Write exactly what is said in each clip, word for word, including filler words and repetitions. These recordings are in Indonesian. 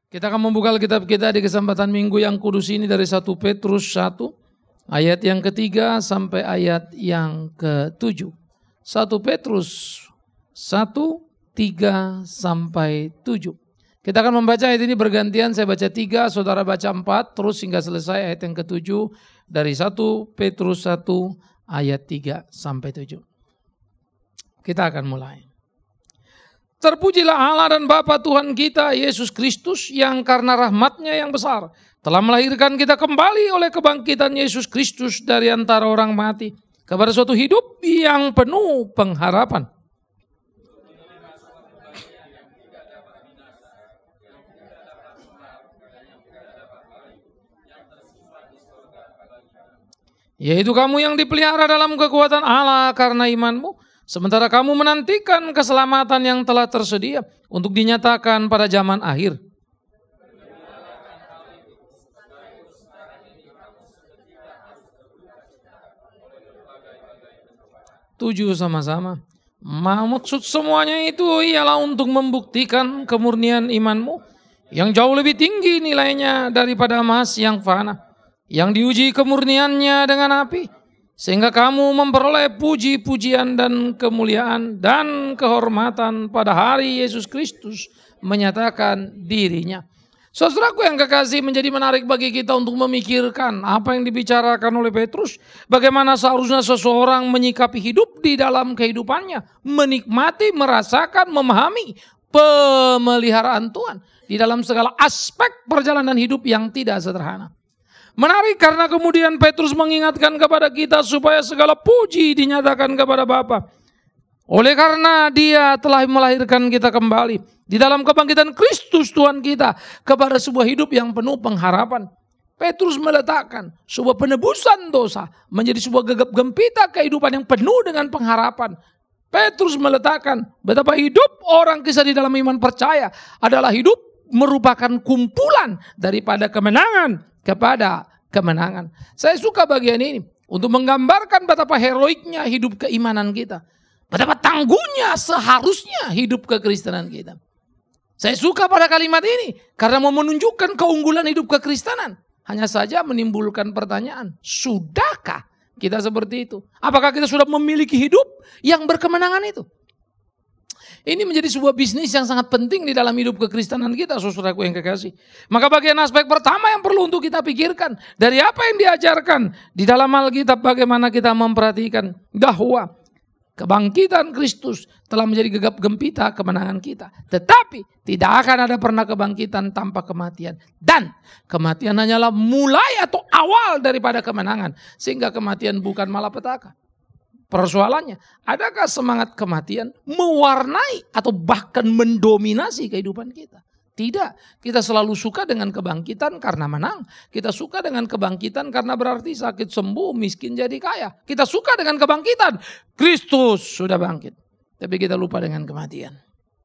Kita akan membuka Alkitab kita di kesempatan minggu yang kudus ini dari satu Petrus satu ayat yang ketiga sampai ayat yang ketujuh. satu Petrus satu, tiga sampai tujuh. Kita akan membaca ayat ini bergantian, saya baca tiga, saudara baca empat, terus hingga selesai ayat yang ketujuh dari satu Petrus satu ayat tiga sampai tujuh. Kita akan mulai. Terpujilah Allah dan Bapa Tuhan kita Yesus Kristus yang karena rahmat-Nya yang besar telah melahirkan kita kembali oleh kebangkitan Yesus Kristus dari antara orang mati kepada suatu hidup yang penuh pengharapan. Yaitu kamu yang dipelihara dalam kekuatan Allah karena imanmu, sementara kamu menantikan keselamatan yang telah tersedia untuk dinyatakan pada zaman akhir. Tujuh sama-sama. Maksud semuanya itu ialah untuk membuktikan kemurnian imanmu yang jauh lebih tinggi nilainya daripada emas yang fana, yang diuji kemurniannya dengan api, sehingga kamu memperoleh puji-pujian dan kemuliaan dan kehormatan pada hari Yesus Kristus menyatakan dirinya. Saudaraku yang kekasih, menjadi menarik bagi kita untuk memikirkan apa yang dibicarakan oleh Petrus. Bagaimana seharusnya seseorang menyikapi hidup di dalam kehidupannya, menikmati, merasakan, memahami pemeliharaan Tuhan di dalam segala aspek perjalanan hidup yang tidak sederhana. Menarik karena kemudian Petrus mengingatkan kepada kita supaya segala puji dinyatakan kepada Bapa. Oleh karena Dia telah melahirkan kita kembali di dalam kebangkitan Kristus Tuhan kita kepada sebuah hidup yang penuh pengharapan. Petrus meletakkan sebuah penebusan dosa menjadi sebuah gegap gempita kehidupan yang penuh dengan pengharapan. Petrus meletakkan betapa hidup orang kisah di dalam iman percaya adalah hidup merupakan kumpulan daripada kemenangan kepada kemenangan. Saya suka bagian ini untuk menggambarkan betapa heroiknya hidup keimanan kita. Betapa tangguhnya seharusnya hidup kekristenan kita. Saya suka pada kalimat ini karena mau menunjukkan keunggulan hidup kekristenan. Hanya saja menimbulkan pertanyaan, sudahkah kita seperti itu? Apakah kita sudah memiliki hidup yang berkemenangan itu? Ini menjadi sebuah bisnis yang sangat penting di dalam hidup kekristenan kita, saudaraku yang kekasih. Maka bagian aspek pertama yang perlu untuk kita pikirkan, dari apa yang diajarkan di dalam Alkitab, bagaimana kita memperhatikan bahwa kebangkitan Kristus telah menjadi gegap gempita kemenangan kita. Tetapi tidak akan ada pernah kebangkitan tanpa kematian. Dan kematian hanyalah mulai atau awal daripada kemenangan. Sehingga kematian bukan malapetaka. Persoalannya, adakah semangat kematian mewarnai atau bahkan mendominasi kehidupan kita? Tidak, kita selalu suka dengan kebangkitan karena menang. Kita suka dengan kebangkitan karena berarti sakit sembuh, miskin jadi kaya. Kita suka dengan kebangkitan, Kristus sudah bangkit. Tapi kita lupa dengan kematian.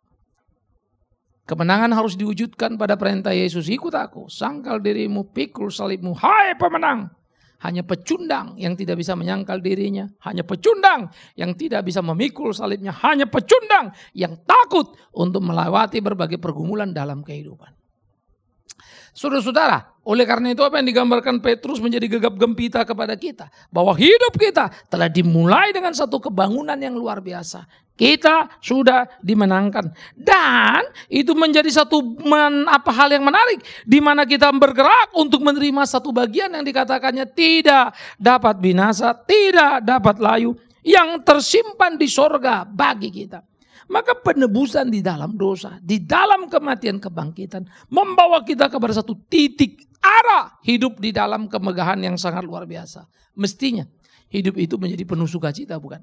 Kemenangan harus diwujudkan pada perintah Yesus, ikut aku, sangkal dirimu, pikul salibmu, hai pemenang. Hanya pecundang yang tidak bisa menyangkal dirinya. Hanya pecundang yang tidak bisa memikul salibnya. Hanya pecundang yang takut untuk melewati berbagai pergumulan dalam kehidupan. Saudara-saudara, oleh karena itu apa yang digambarkan Petrus menjadi gegap gempita kepada kita. Bahwa hidup kita telah dimulai dengan satu kebangunan yang luar biasa. Kita sudah dimenangkan. Dan itu menjadi satu men, apa hal yang menarik. Di mana kita bergerak untuk menerima satu bagian yang dikatakannya tidak dapat binasa, tidak dapat layu. Yang tersimpan di sorga bagi kita. Maka penebusan di dalam dosa, di dalam kematian kebangkitan, membawa kita kepada satu titik arah hidup di dalam kemegahan yang sangat luar biasa. Mestinya hidup itu menjadi penuh sukacita, bukan?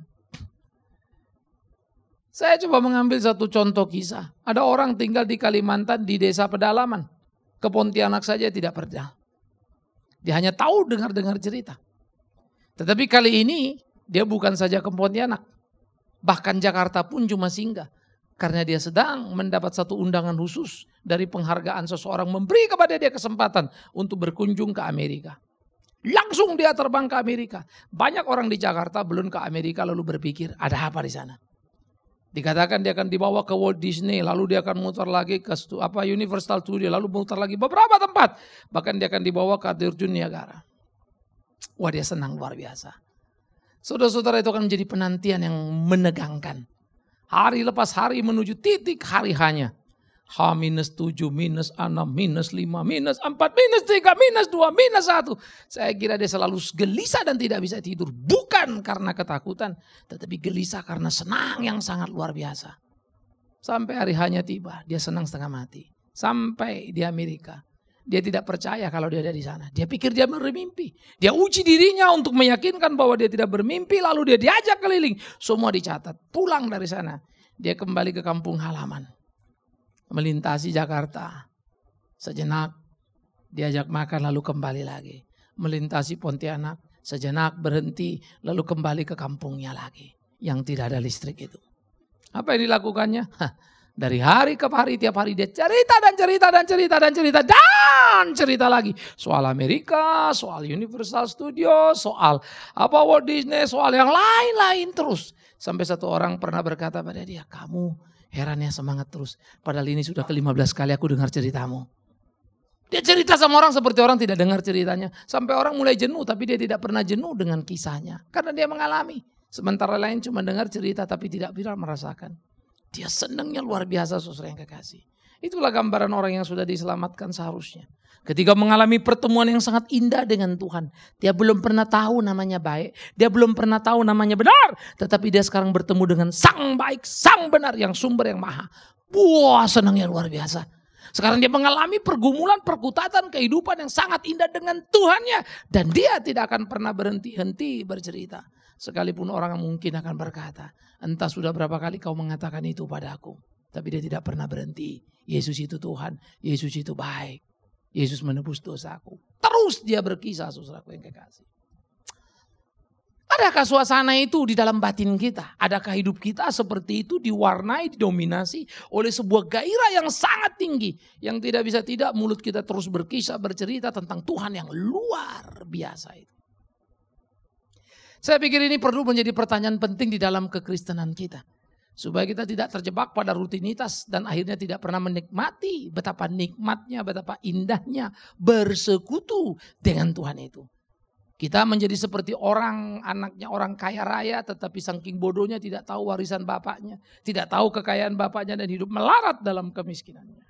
Saya coba mengambil satu contoh kisah. Ada orang tinggal di Kalimantan di desa pedalaman. Ke Pontianak saja tidak pernah. Dia hanya tahu dengar-dengar cerita. Tetapi kali ini dia bukan saja ke Pontianak. Bahkan Jakarta pun cuma singgah. Karena dia sedang mendapat satu undangan khusus dari penghargaan seseorang memberi kepada dia kesempatan untuk berkunjung ke Amerika. Langsung dia terbang ke Amerika. Banyak orang di Jakarta belum ke Amerika lalu berpikir ada apa di sana. Dikatakan dia akan dibawa ke Walt Disney, lalu dia akan muter lagi ke stu, apa Universal Studio, lalu muter lagi beberapa tempat. Bahkan dia akan dibawa ke Terjun Niagara. Wah, dia senang luar biasa. Saudara-saudara, itu akan menjadi penantian yang menegangkan. Hari lepas hari menuju titik hari hanya. H minus tujuh, minus enam, minus lima, minus empat, minus tiga, minus dua, minus satu. Saya kira dia selalu gelisah dan tidak bisa tidur. Bukan karena ketakutan, tetapi gelisah karena senang yang sangat luar biasa. Sampai hari hanya tiba, dia senang setengah mati. Sampai di Amerika, dia tidak percaya kalau dia ada di sana. Dia pikir dia bermimpi. Dia uji dirinya untuk meyakinkan bahwa dia tidak bermimpi, lalu dia diajak keliling. Semua dicatat. Pulang dari sana, dia kembali ke kampung halaman. Melintasi Jakarta, sejenak diajak makan lalu kembali lagi. Melintasi Pontianak, sejenak berhenti lalu kembali ke kampungnya lagi. Yang tidak ada listrik itu. Apa yang dilakukannya? Hah, dari hari ke hari, tiap hari dia cerita dan cerita dan cerita dan cerita dan cerita lagi. Soal Amerika, soal Universal Studio, soal apa Walt Disney, soal yang lain-lain terus. Sampai satu orang pernah berkata pada dia, kamu herannya semangat terus. Padahal ini sudah ke lima belas kali aku dengar ceritamu. Dia cerita sama orang seperti orang tidak dengar ceritanya. Sampai orang mulai jenuh, tapi dia tidak pernah jenuh dengan kisahnya. Karena dia mengalami. Sementara lain cuma dengar cerita tapi tidak pernah merasakan. Dia senangnya luar biasa, saudara yang kekasih. Itulah gambaran orang yang sudah diselamatkan seharusnya. Ketika mengalami pertemuan yang sangat indah dengan Tuhan. Dia belum pernah tahu namanya baik. Dia belum pernah tahu namanya benar. Tetapi dia sekarang bertemu dengan sang baik, sang benar, yang sumber yang maha. Wah, senangnya luar biasa. Sekarang dia mengalami pergumulan, perkutatan kehidupan yang sangat indah dengan Tuhannya. Dan dia tidak akan pernah berhenti-henti bercerita. Sekalipun orang mungkin akan berkata, entah sudah berapa kali kau mengatakan itu padaku. Tapi dia tidak pernah berhenti. Yesus itu Tuhan, Yesus itu baik. Yesus menebus dosaku. Terus dia berkisah, saudaraku yang kekasih. Adakah suasana itu di dalam batin kita? Adakah hidup kita seperti itu diwarnai, didominasi oleh sebuah gairah yang sangat tinggi. Yang tidak bisa tidak mulut kita terus berkisah, bercerita tentang Tuhan yang luar biasa itu. Saya pikir ini perlu menjadi pertanyaan penting di dalam kekristenan kita. Supaya kita tidak terjebak pada rutinitas dan akhirnya tidak pernah menikmati betapa nikmatnya, betapa indahnya bersekutu dengan Tuhan itu. Kita menjadi seperti orang, anaknya orang kaya raya tetapi saking bodohnya tidak tahu warisan bapaknya. Tidak tahu kekayaan bapaknya dan hidup melarat dalam kemiskinannya.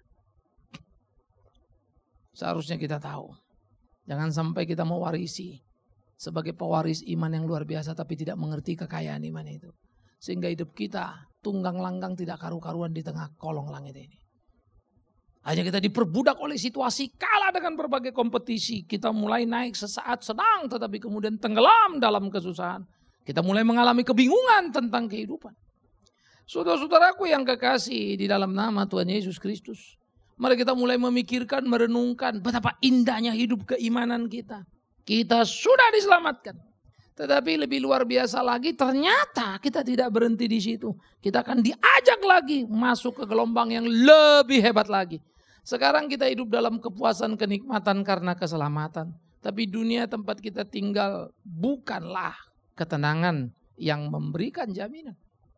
Seharusnya kita tahu. Jangan sampai kita mewarisi sebagai pewaris iman yang luar biasa tapi tidak mengerti kekayaan iman itu. Sehingga hidup kita tunggang langgang tidak karu-karuan di tengah kolong langit ini. Hanya kita diperbudak oleh situasi, kalah dengan berbagai kompetisi. Kita mulai naik sesaat senang tetapi kemudian tenggelam dalam kesusahan. Kita mulai mengalami kebingungan tentang kehidupan. Saudara-saudaraku yang kekasih di dalam nama Tuhan Yesus Kristus. Mari kita mulai memikirkan, merenungkan betapa indahnya hidup keimanan kita. Kita sudah diselamatkan. Tetapi lebih luar biasa lagi, ternyata kita tidak berhenti di situ. Kita akan diajak lagi masuk ke gelombang yang lebih hebat lagi. Sekarang kita hidup dalam kepuasan, kenikmatan karena keselamatan. Tapi dunia tempat kita tinggal bukanlah ketenangan yang memberikan jaminan.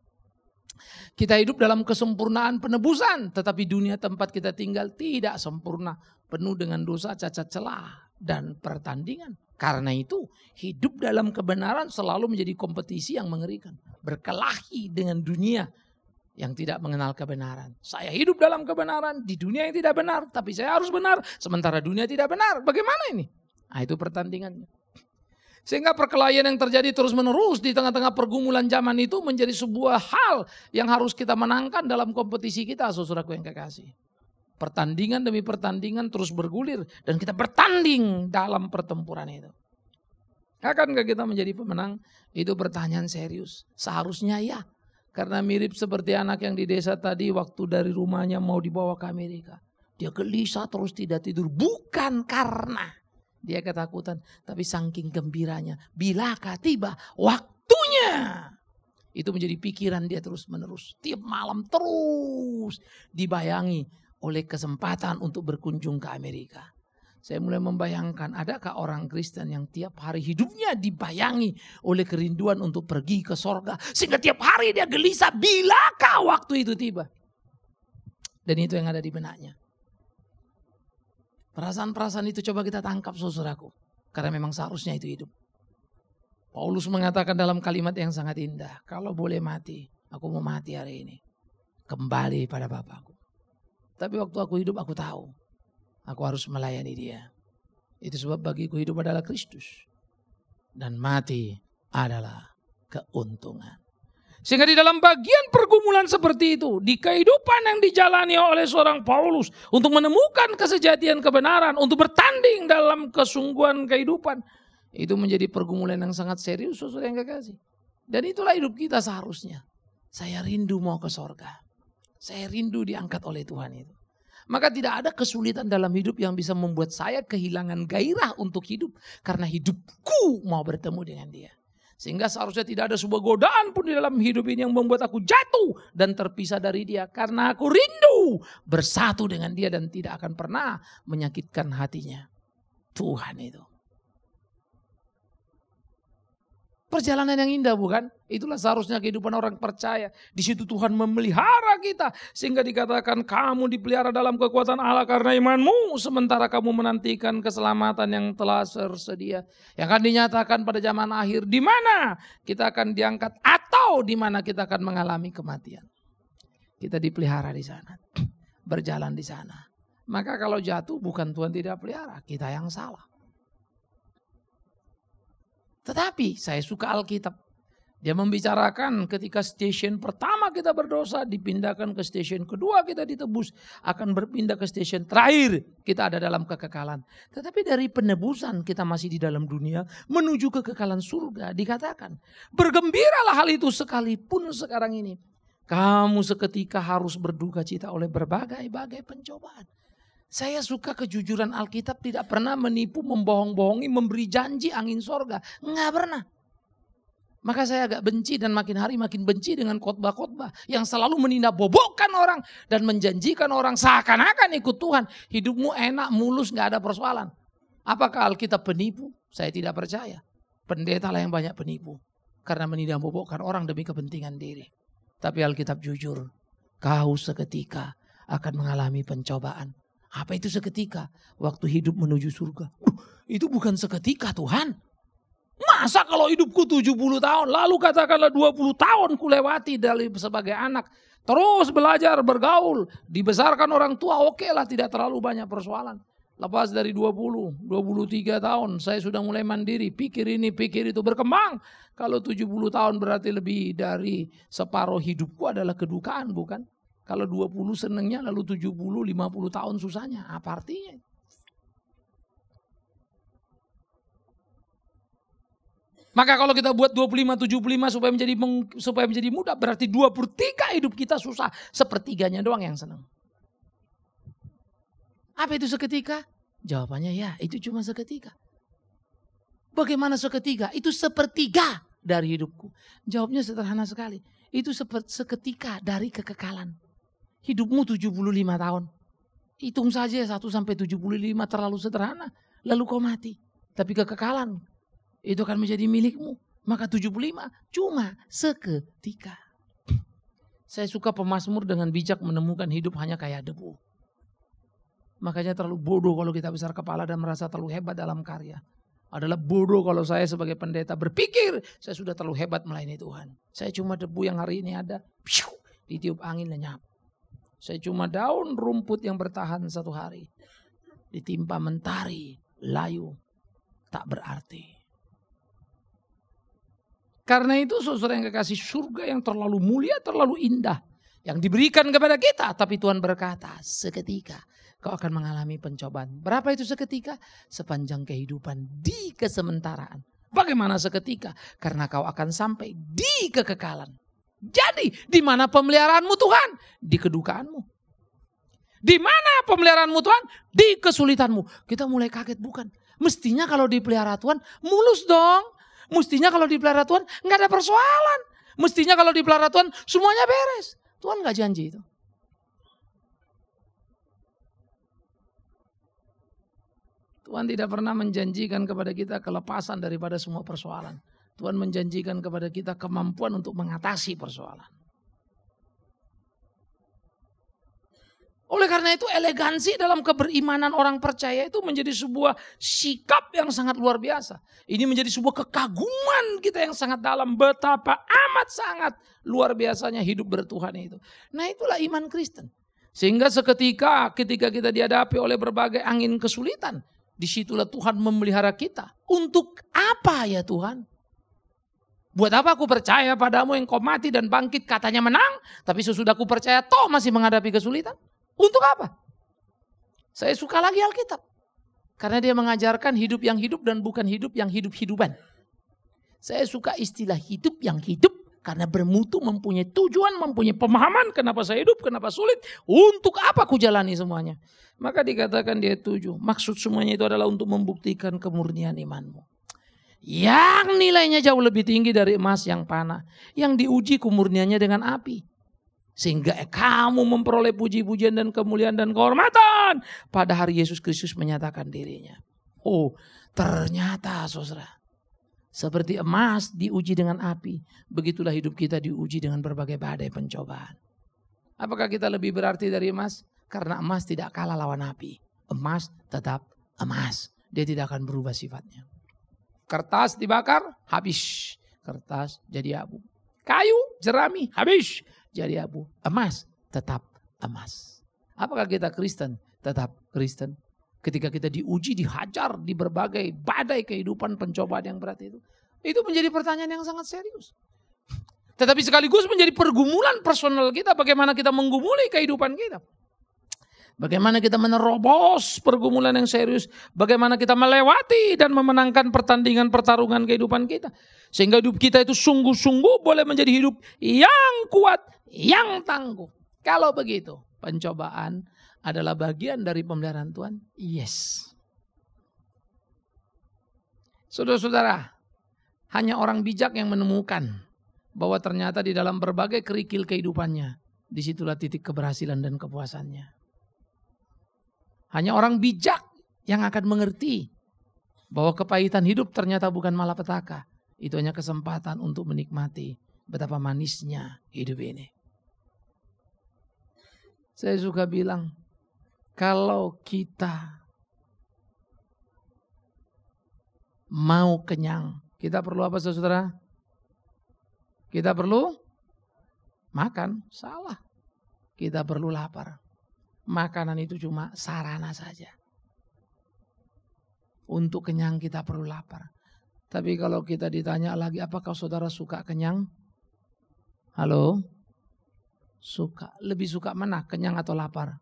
Kita hidup dalam kesempurnaan penebusan, tetapi dunia tempat kita tinggal tidak sempurna. Penuh dengan dosa, cacat celah, dan pertandingan. Karena itu hidup dalam kebenaran selalu menjadi kompetisi yang mengerikan. Berkelahi dengan dunia yang tidak mengenal kebenaran. Saya hidup dalam kebenaran di dunia yang tidak benar. Tapi saya harus benar sementara dunia tidak benar. Bagaimana ini? Nah, itu pertandingannya. Sehingga perkelahian yang terjadi terus menerus di tengah-tengah pergumulan zaman itu menjadi sebuah hal yang harus kita menangkan dalam kompetisi kita, saudaraku yang kekasih. Pertandingan demi pertandingan terus bergulir dan kita bertanding dalam pertempuran itu. Akankah kita menjadi pemenang? Itu pertanyaan serius. Seharusnya ya. Karena mirip seperti anak yang di desa tadi waktu dari rumahnya mau dibawa ke Amerika. Dia gelisah terus tidak tidur. Bukan karena dia ketakutan. Tapi saking gembiranya. Bilakah tiba waktunya. Itu menjadi pikiran dia terus menerus. Tiap malam terus dibayangi oleh kesempatan untuk berkunjung ke Amerika. Saya mulai membayangkan, adakah orang Kristen yang tiap hari hidupnya dibayangi oleh kerinduan untuk pergi ke sorga. Sehingga tiap hari dia gelisah, bilakah waktu itu tiba. Dan itu yang ada di benaknya. Perasaan-perasaan itu coba kita tangkap saudaraku. Karena memang seharusnya itu hidup. Paulus mengatakan dalam kalimat yang sangat indah. Kalau boleh mati, aku mau mati hari ini. Kembali pada Bapakku. Tapi waktu aku hidup aku tahu. Aku harus melayani dia. Itu sebab bagiku hidup adalah Kristus. Dan mati adalah keuntungan. Sehingga di dalam bagian pergumulan seperti itu. Di kehidupan yang dijalani oleh seorang Paulus. Untuk menemukan kesejatian kebenaran. Untuk bertanding dalam kesungguhan kehidupan. Itu menjadi pergumulan yang sangat serius saudara yang kekasih. Dan itulah hidup kita seharusnya. Saya rindu mau ke sorga. Saya rindu diangkat oleh Tuhan itu. Maka tidak ada kesulitan dalam hidup yang bisa membuat saya kehilangan gairah untuk hidup. Karena hidupku mau bertemu dengan dia. Sehingga seharusnya tidak ada sebuah godaan pun di dalam hidup ini yang membuat aku jatuh dan terpisah dari dia. Karena aku rindu bersatu dengan dia dan tidak akan pernah menyakitkan hatinya. Tuhan itu. Perjalanan yang indah bukan? Itulah seharusnya kehidupan orang percaya. Di situ Tuhan memelihara kita. Sehingga dikatakan kamu dipelihara dalam kekuatan Allah karena imanmu. Sementara kamu menantikan keselamatan yang telah tersedia. Yang akan dinyatakan pada zaman akhir. Di mana kita akan diangkat atau di mana kita akan mengalami kematian. Kita dipelihara di sana. Berjalan di sana. Maka kalau jatuh bukan Tuhan tidak pelihara. Kita yang salah. Tetapi saya suka Alkitab. Dia membicarakan ketika stasiun pertama kita berdosa dipindahkan ke stasiun kedua kita ditebus. Akan berpindah ke stasiun terakhir kita ada dalam kekekalan. Tetapi dari penebusan kita masih di dalam dunia menuju kekekalan surga. Dikatakan bergembiralah hal itu sekalipun sekarang ini. Kamu seketika harus berduka cita oleh berbagai-bagai pencobaan. Saya suka kejujuran Alkitab tidak pernah menipu, membohong-bohongi, memberi janji angin sorga. Enggak pernah. Maka saya agak benci dan makin hari makin benci dengan khotbah-khotbah. Yang selalu menindakbobokkan orang dan menjanjikan orang seakan-akan ikut Tuhan. Hidupmu enak, mulus, gak ada persoalan. Apakah Alkitab penipu? Saya tidak percaya. Pendeta lah yang banyak penipu. Karena menindakbobokkan orang demi kepentingan diri. Tapi Alkitab jujur. Kau seketika akan mengalami pencobaan. Apa itu seketika? Waktu hidup menuju surga. Uh, itu bukan seketika Tuhan. Masa kalau hidupku tujuh puluh tahun. Lalu katakanlah dua puluh tahun kulewati dari sebagai anak. Terus belajar, bergaul. Dibesarkan orang tua oke lah tidak terlalu banyak persoalan. Lepas dari dua puluh, dua puluh tiga tahun saya sudah mulai mandiri. Pikir ini, pikir itu berkembang. Kalau tujuh puluh tahun berarti lebih dari separuh hidupku adalah kedukaan bukan? Kalau dua puluh senengnya lalu tujuh puluh, lima puluh tahun susahnya. Apa artinya? Maka kalau kita buat dua puluh lima, tujuh puluh lima supaya menjadi supaya menjadi mudah. Berarti dua puluh tiga hidup kita susah. Sepertiganya doang yang senang. Apa itu seketika? Jawabannya ya itu cuma seketika. Bagaimana seketika? Itu sepertiga dari hidupku. Jawabnya sederhana sekali. Itu seketika dari kekekalan. Hidupmu tujuh puluh lima tahun. Hitung saja satu sampai tujuh puluh lima terlalu sederhana. Lalu kau mati. Tapi kekekalan itu akan menjadi milikmu. Maka tujuh puluh lima cuma seketika. Saya suka pemazmur dengan bijak menemukan hidup hanya kayak debu. Makanya terlalu bodoh kalau kita besar kepala dan merasa terlalu hebat dalam karya. Adalah bodoh kalau saya sebagai pendeta berpikir saya sudah terlalu hebat melayani Tuhan. Saya cuma debu yang hari ini ada. Piu, ditiup angin lenyap. Saya cuma daun rumput yang bertahan satu hari. Ditimpa mentari, layu, tak berarti. Karena itu saudara yang kekasih, surga yang terlalu mulia, terlalu indah. Yang diberikan kepada kita. Tapi Tuhan berkata, seketika kau akan mengalami pencobaan. Berapa itu seketika? Sepanjang kehidupan di kesementaraan. Bagaimana seketika? Karena kau akan sampai di kekekalan. Jadi, di mana pemeliharaanmu Tuhan? Di kedukaanmu. Di mana pemeliharaanmu Tuhan? Di kesulitanmu. Kita mulai kaget bukan? Mestinya kalau dipelihara Tuhan, mulus dong. Mestinya kalau dipelihara Tuhan, nggak ada persoalan. Mestinya kalau dipelihara Tuhan, semuanya beres. Tuhan nggak janji itu. Tuhan tidak pernah menjanjikan kepada kita kelepasan daripada semua persoalan. Tuhan menjanjikan kepada kita kemampuan untuk mengatasi persoalan. Oleh karena itu elegansi dalam keberimanan orang percaya itu menjadi sebuah sikap yang sangat luar biasa. Ini menjadi sebuah kekaguman kita yang sangat dalam. Betapa amat sangat luar biasanya hidup bertuhan itu. Nah itulah iman Kristen. Sehingga seketika ketika kita dihadapi oleh berbagai angin kesulitan. Disitulah Tuhan memelihara kita. Untuk apa ya Tuhan? Buat apa aku percaya padamu yang kau mati dan bangkit katanya menang. Tapi sesudah aku percaya toh masih menghadapi kesulitan. Untuk apa? Saya suka lagi Alkitab. Karena dia mengajarkan hidup yang hidup dan bukan hidup yang hidup-hidupan. Saya suka istilah hidup yang hidup. Karena bermutu, mempunyai tujuan, mempunyai pemahaman. Kenapa saya hidup, kenapa sulit. Untuk apa aku jalani semuanya. Maka dikatakan dia tujuh. Maksud semuanya itu adalah untuk membuktikan kemurnian imanmu. Yang nilainya jauh lebih tinggi dari emas yang panah. Yang diuji kemurniannya dengan api. Sehingga kamu memperoleh puji-pujian dan kemuliaan dan kehormatan. Pada hari Yesus Kristus menyatakan dirinya. Oh ternyata saudara. Seperti emas diuji dengan api. Begitulah hidup kita diuji dengan berbagai badai pencobaan. Apakah kita lebih berarti dari emas? Karena emas tidak kalah lawan api. Emas tetap emas. Dia tidak akan berubah sifatnya. Kertas dibakar, habis. Kertas jadi abu. Kayu, jerami, habis. Jadi abu. Emas tetap emas. Apakah kita Kristen? Tetap Kristen. Ketika kita diuji, dihajar di berbagai badai kehidupan pencobaan yang berat itu. Itu menjadi pertanyaan yang sangat serius. Tetapi sekaligus menjadi pergumulan personal kita. Bagaimana kita menggumuli kehidupan kita. Bagaimana kita menerobos pergumulan yang serius. Bagaimana kita melewati dan memenangkan pertandingan pertarungan kehidupan kita. Sehingga hidup kita itu sungguh-sungguh boleh menjadi hidup yang kuat. Yang tangguh. Kalau begitu pencobaan adalah bagian dari pemeliharaan Tuhan. Yes. Saudara-saudara. Hanya orang bijak yang menemukan. Bahwa ternyata di dalam berbagai kerikil kehidupannya. Disitulah titik keberhasilan dan kepuasannya. Hanya orang bijak yang akan mengerti. Bahwa kepahitan hidup ternyata bukan malapetaka. Itu hanya kesempatan untuk menikmati. Betapa manisnya hidup ini. Saya suka bilang, kalau kita mau kenyang, kita perlu apa saudara? Kita perlu makan, salah. Kita perlu lapar. Makanan itu cuma sarana saja. Untuk kenyang kita perlu lapar. Tapi kalau kita ditanya lagi, apakah saudara suka kenyang? Halo? Suka. Lebih suka mana? Kenyang atau lapar?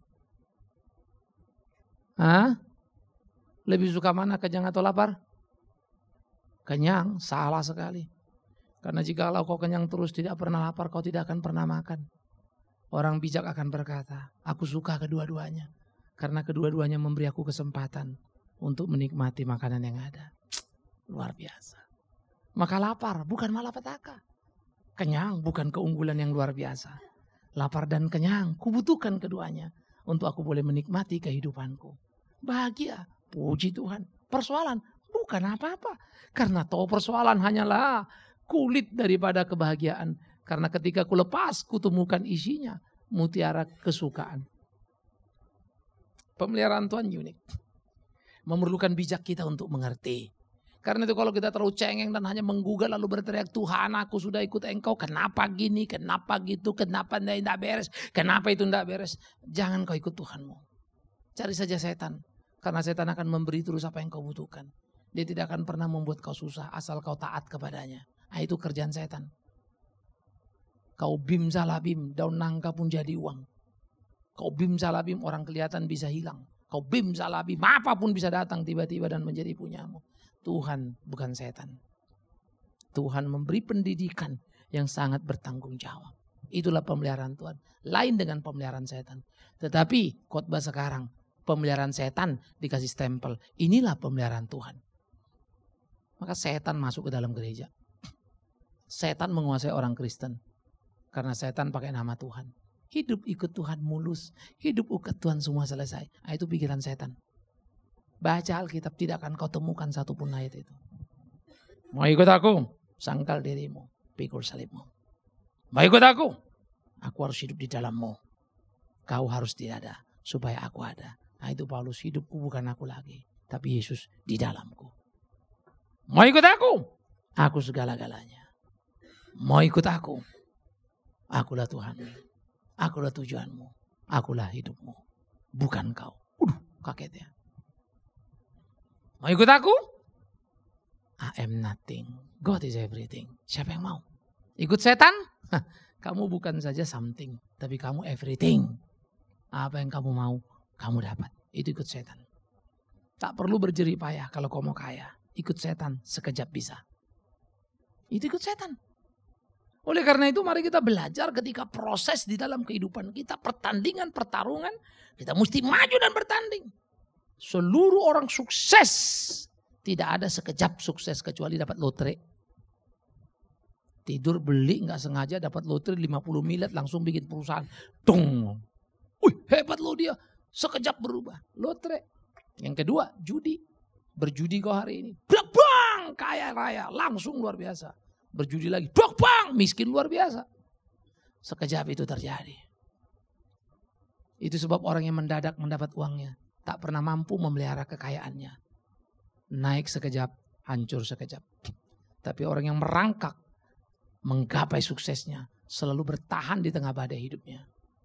Hah? Lebih suka mana? Kenyang atau lapar? Kenyang. Salah sekali. Karena jika kau kenyang terus tidak pernah lapar, kau tidak akan pernah makan. Orang bijak akan berkata, aku suka kedua-duanya. Karena kedua-duanya memberi aku kesempatan untuk menikmati makanan yang ada. Luar biasa. Maka lapar bukan malapetaka. Kenyang bukan keunggulan yang luar biasa. Lapar dan kenyang, kubutuhkan keduanya. Untuk aku boleh menikmati kehidupanku. Bahagia, puji Tuhan. Persoalan, bukan apa-apa. Karena tahu persoalan hanyalah kulit daripada kebahagiaan. Karena ketika ku lepas, kutemukan isinya. Mutiara kesukaan. Pemeliharaan Tuhan unik. Memerlukan bijak kita untuk mengerti. Karena itu kalau kita terlalu cengeng dan hanya menggugat lalu berteriak, Tuhan aku sudah ikut engkau, kenapa gini, kenapa gitu, kenapa tidak beres, kenapa itu tidak beres. Jangan kau ikut Tuhanmu. Cari saja setan. Karena setan akan memberi terus apa yang kau butuhkan. Dia tidak akan pernah membuat kau susah asal kau taat kepadanya. Nah, itu kerjaan setan. Kau bim salah bim, daun nangka pun jadi uang. Kau bim salah bim, orang kelihatan bisa hilang. Kau bim salah bim, apapun bisa datang tiba-tiba dan menjadi punyamu. Tuhan bukan setan. Tuhan memberi pendidikan yang sangat bertanggung jawab. Itulah pemeliharaan Tuhan. Lain dengan pemeliharaan setan. Tetapi khotbah sekarang, pemeliharaan setan dikasih stempel. Inilah pemeliharaan Tuhan. Maka setan masuk ke dalam gereja. Setan menguasai orang Kristen. Karena setan pakai nama Tuhan. Hidup ikut Tuhan mulus. Hidup ikut Tuhan semua selesai. Nah, itu pikiran setan. Baca Alkitab, tidak akan kau temukan satupun ayat itu. Mau ikut aku? Sangkal dirimu, pikul salibmu. Mau ikut aku? Aku harus hidup di dalammu. Kau harus tidak ada, supaya aku ada. Nah itu Paulus, hidupku bukan aku lagi, tapi Yesus di dalamku. Mau ikut aku? Aku segala-galanya. Mau ikut aku? Akulah Tuhanmu. Akulah tujuanmu. Akulah hidupmu. Bukan kau. Udah, kaget ya. Mau ikut aku? I am nothing. God is everything. Siapa yang mau? Ikut setan? Hah, kamu bukan saja something, tapi kamu everything. Apa yang kamu mau, kamu dapat. Itu ikut setan. Tak perlu berjerih payah kalau kau mau kaya. Ikut setan sekejap bisa. Itu ikut setan. Oleh karena itu mari kita belajar ketika proses di dalam kehidupan kita. Pertandingan, pertarungan. Kita mesti maju dan bertanding. Seluruh orang sukses. Tidak ada sekejap sukses kecuali dapat lotre. Tidur beli gak sengaja dapat lotre lima puluh miliar langsung bikin perusahaan. Dung. Wih hebat loh dia. Sekejap berubah. Lotre. Yang kedua judi. Berjudi kau hari ini. Bang kaya raya. Langsung luar biasa. Berjudi lagi, dok bang, miskin luar biasa. Sekejap itu terjadi. Itu sebab orang yang mendadak mendapat uangnya tak pernah mampu memelihara kekayaannya. Naik sekejap, hancur sekejap. Tapi orang yang merangkak, menggapai suksesnya, selalu bertahan di tengah badai hidupnya.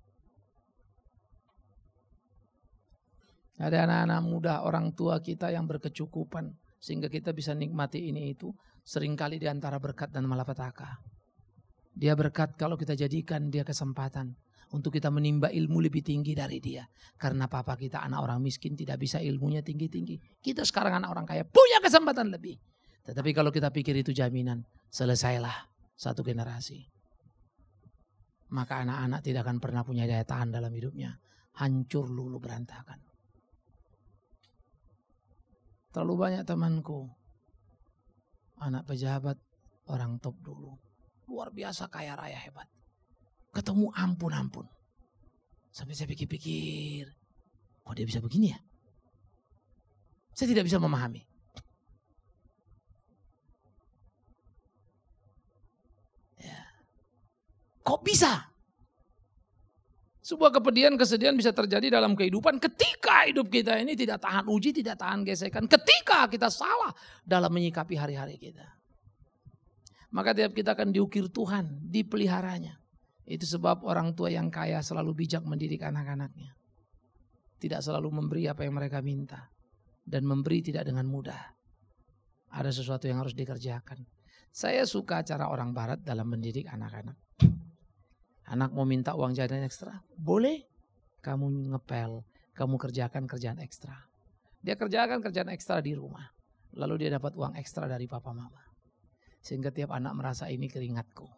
Ada anak-anak muda, orang tua kita yang berkecukupan, sehingga kita bisa nikmati ini itu. Seringkali di antara berkat dan malapetaka. Dia berkat kalau kita jadikan dia kesempatan untuk kita menimba ilmu lebih tinggi dari dia. Karena papa kita anak orang miskin tidak bisa ilmunya tinggi-tinggi. Kita sekarang anak orang kaya punya kesempatan lebih. Tetapi kalau kita pikir itu jaminan, selesailah satu generasi. Maka anak-anak tidak akan pernah punya daya tahan dalam hidupnya. Hancur lulu berantakan. Terlalu banyak temanku. Anak pejabat, orang top dulu. Luar biasa kaya raya hebat. Ketemu ampun-ampun. Sampai saya pikir-pikir. Kok dia bisa begini ya? Saya tidak bisa memahami. Ya. Kok bisa? Sebuah kepedihan, kesedihan bisa terjadi dalam kehidupan ketika hidup kita ini tidak tahan uji, tidak tahan gesekan. Ketika kita salah dalam menyikapi hari-hari kita. Maka tiap kita akan diukir Tuhan, dipeliharanya. Itu sebab orang tua yang kaya selalu bijak mendidik anak-anaknya. Tidak selalu memberi apa yang mereka minta. Dan memberi tidak dengan mudah. Ada sesuatu yang harus dikerjakan. Saya suka cara orang barat dalam mendidik anak-anak. Anak mau minta uang jajan ekstra, boleh. Kamu ngepel, kamu kerjakan kerjaan ekstra. Dia kerjakan kerjaan ekstra di rumah. Lalu dia dapat uang ekstra dari papa mama. Sehingga tiap anak merasa ini keringatku.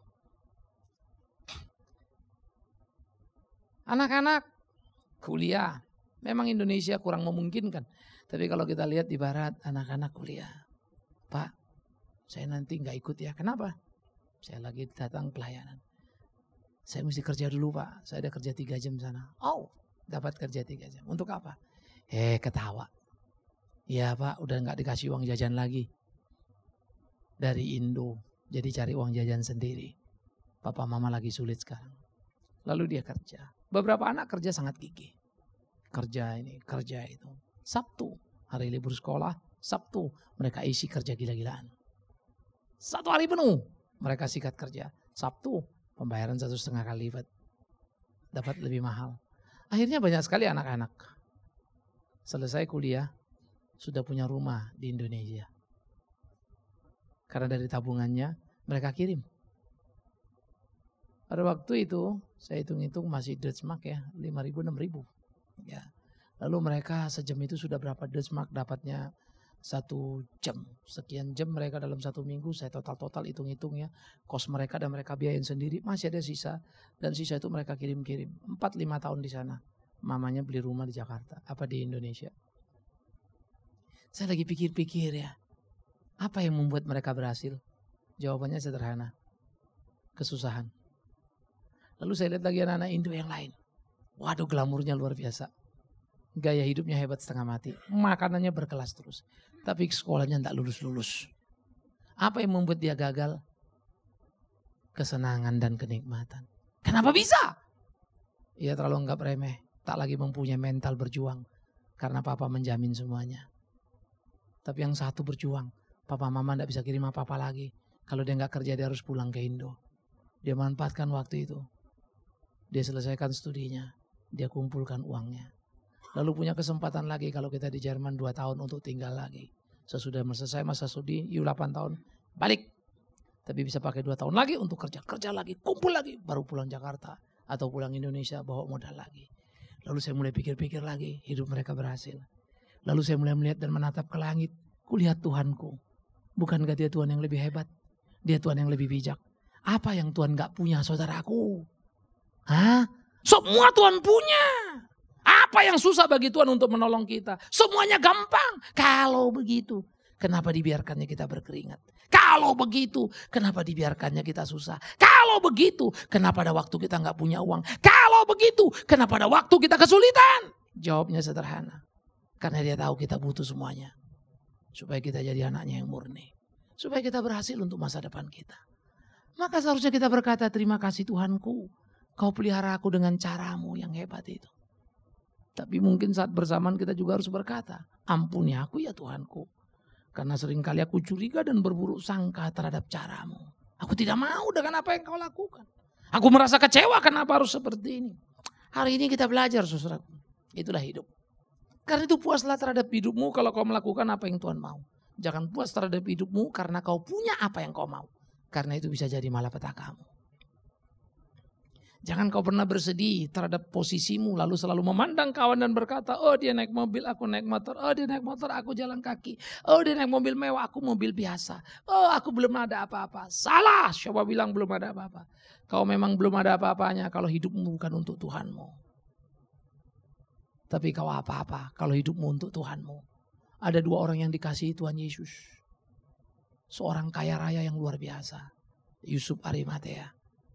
Anak-anak kuliah. Memang Indonesia kurang memungkinkan. Tapi kalau kita lihat di barat, anak-anak kuliah. Pak, saya nanti gak ikut ya. Kenapa? Saya lagi datang pelayanan. Saya mesti kerja dulu pak, saya ada kerja tiga jam sana. Oh, dapat kerja tiga jam. Untuk apa? Eh, ketawa. Iya pak, udah gak dikasih uang jajan lagi. Dari Indo, jadi cari uang jajan sendiri. Papa mama lagi sulit sekarang. Lalu dia kerja. Beberapa anak kerja sangat gigih. Kerja ini, kerja itu. Sabtu, hari libur sekolah, Sabtu mereka isi kerja gila-gilaan. Satu hari penuh mereka sikat kerja. Sabtu pembayaran satu setengah kali lipat. Dapat lebih mahal. Akhirnya banyak sekali anak-anak. Selesai kuliah. Sudah punya rumah di Indonesia. Karena dari tabungannya mereka kirim. Pada waktu itu saya hitung-hitung masih Deutschmark ya. lima ribu, enam ribu. Ya. Lalu mereka sejam itu sudah berapa Deutschmark dapatnya? Satu jam, sekian jam mereka dalam satu minggu, saya total-total hitung-hitung ya, kos mereka dan mereka biayain sendiri, masih ada sisa, dan sisa itu mereka kirim-kirim, empat lima tahun di sana, mamanya beli rumah di Jakarta, apa di Indonesia. Saya lagi pikir-pikir ya, apa yang membuat mereka berhasil? Jawabannya sederhana, kesusahan. Lalu saya lihat lagi anak-anak Indo yang lain, waduh glamurnya luar biasa, Gaya hidupnya hebat setengah mati. Makanannya berkelas terus. Tapi sekolahnya tidak lulus-lulus. Apa yang membuat dia gagal? Kesenangan dan kenikmatan. Kenapa bisa? Ia terlalu anggap remeh. Tak lagi mempunyai mental berjuang. Karena papa menjamin semuanya. Tapi yang satu berjuang. Papa mama tidak bisa kirim apa-apa lagi. Kalau dia nggak kerja dia harus pulang ke Indo. Dia manfaatkan waktu itu. Dia selesaikan studinya. Dia kumpulkan uangnya. Lalu punya kesempatan lagi kalau kita di Jerman dua tahun untuk tinggal lagi. Sesudah selesai masa studi, you delapan tahun, balik. Tapi bisa pakai dua tahun lagi untuk kerja. Kerja lagi, kumpul lagi. Baru pulang Jakarta atau pulang Indonesia bawa modal lagi. Lalu saya mulai pikir-pikir lagi, hidup mereka berhasil. Lalu saya mulai melihat dan menatap ke langit. Kulihat Tuhanku. Bukankah dia Tuhan yang lebih hebat? Dia Tuhan yang lebih bijak. Apa yang Tuhan gak punya saudaraku? Hah? Semua Tuhan punya. Apa yang susah bagi Tuhan untuk menolong kita? Semuanya gampang. Kalau begitu, kenapa dibiarkannya kita berkeringat? Kalau begitu, kenapa dibiarkannya kita susah? Kalau begitu, kenapa pada waktu kita gak punya uang? Kalau begitu, kenapa pada waktu kita kesulitan? Jawabnya sederhana. Karena dia tahu kita butuh semuanya. Supaya kita jadi anaknya yang murni. Supaya kita berhasil untuk masa depan kita. Maka seharusnya kita berkata, terima kasih Tuhanku. Kau pelihara aku dengan caramu yang hebat itu. Tapi mungkin saat bersamaan kita juga harus berkata, ampuni aku ya Tuhanku. Karena seringkali aku curiga dan berburuk sangka terhadap caramu. Aku tidak mau dengan apa yang kau lakukan. Aku merasa kecewa kenapa harus seperti ini. Hari ini kita belajar saudaraku. Itulah hidup. Karena itu puaslah terhadap hidupmu kalau kau melakukan apa yang Tuhan mau. Jangan puas terhadap hidupmu karena kau punya apa yang kau mau. Karena itu bisa jadi malapetakamu. Jangan kau pernah bersedih terhadap posisimu lalu selalu memandang kawan dan berkata, oh dia naik mobil, aku naik motor. Oh dia naik motor, aku jalan kaki. Oh dia naik mobil mewah, aku mobil biasa. Oh aku belum ada apa-apa. Salah, coba bilang belum ada apa-apa. Kau memang belum ada apa-apanya kalau hidupmu bukan untuk Tuhanmu. Tapi kau apa-apa kalau hidupmu untuk Tuhanmu. Ada dua orang yang dikasihi Tuhan Yesus. Seorang kaya raya yang luar biasa. Yusuf Arimatea.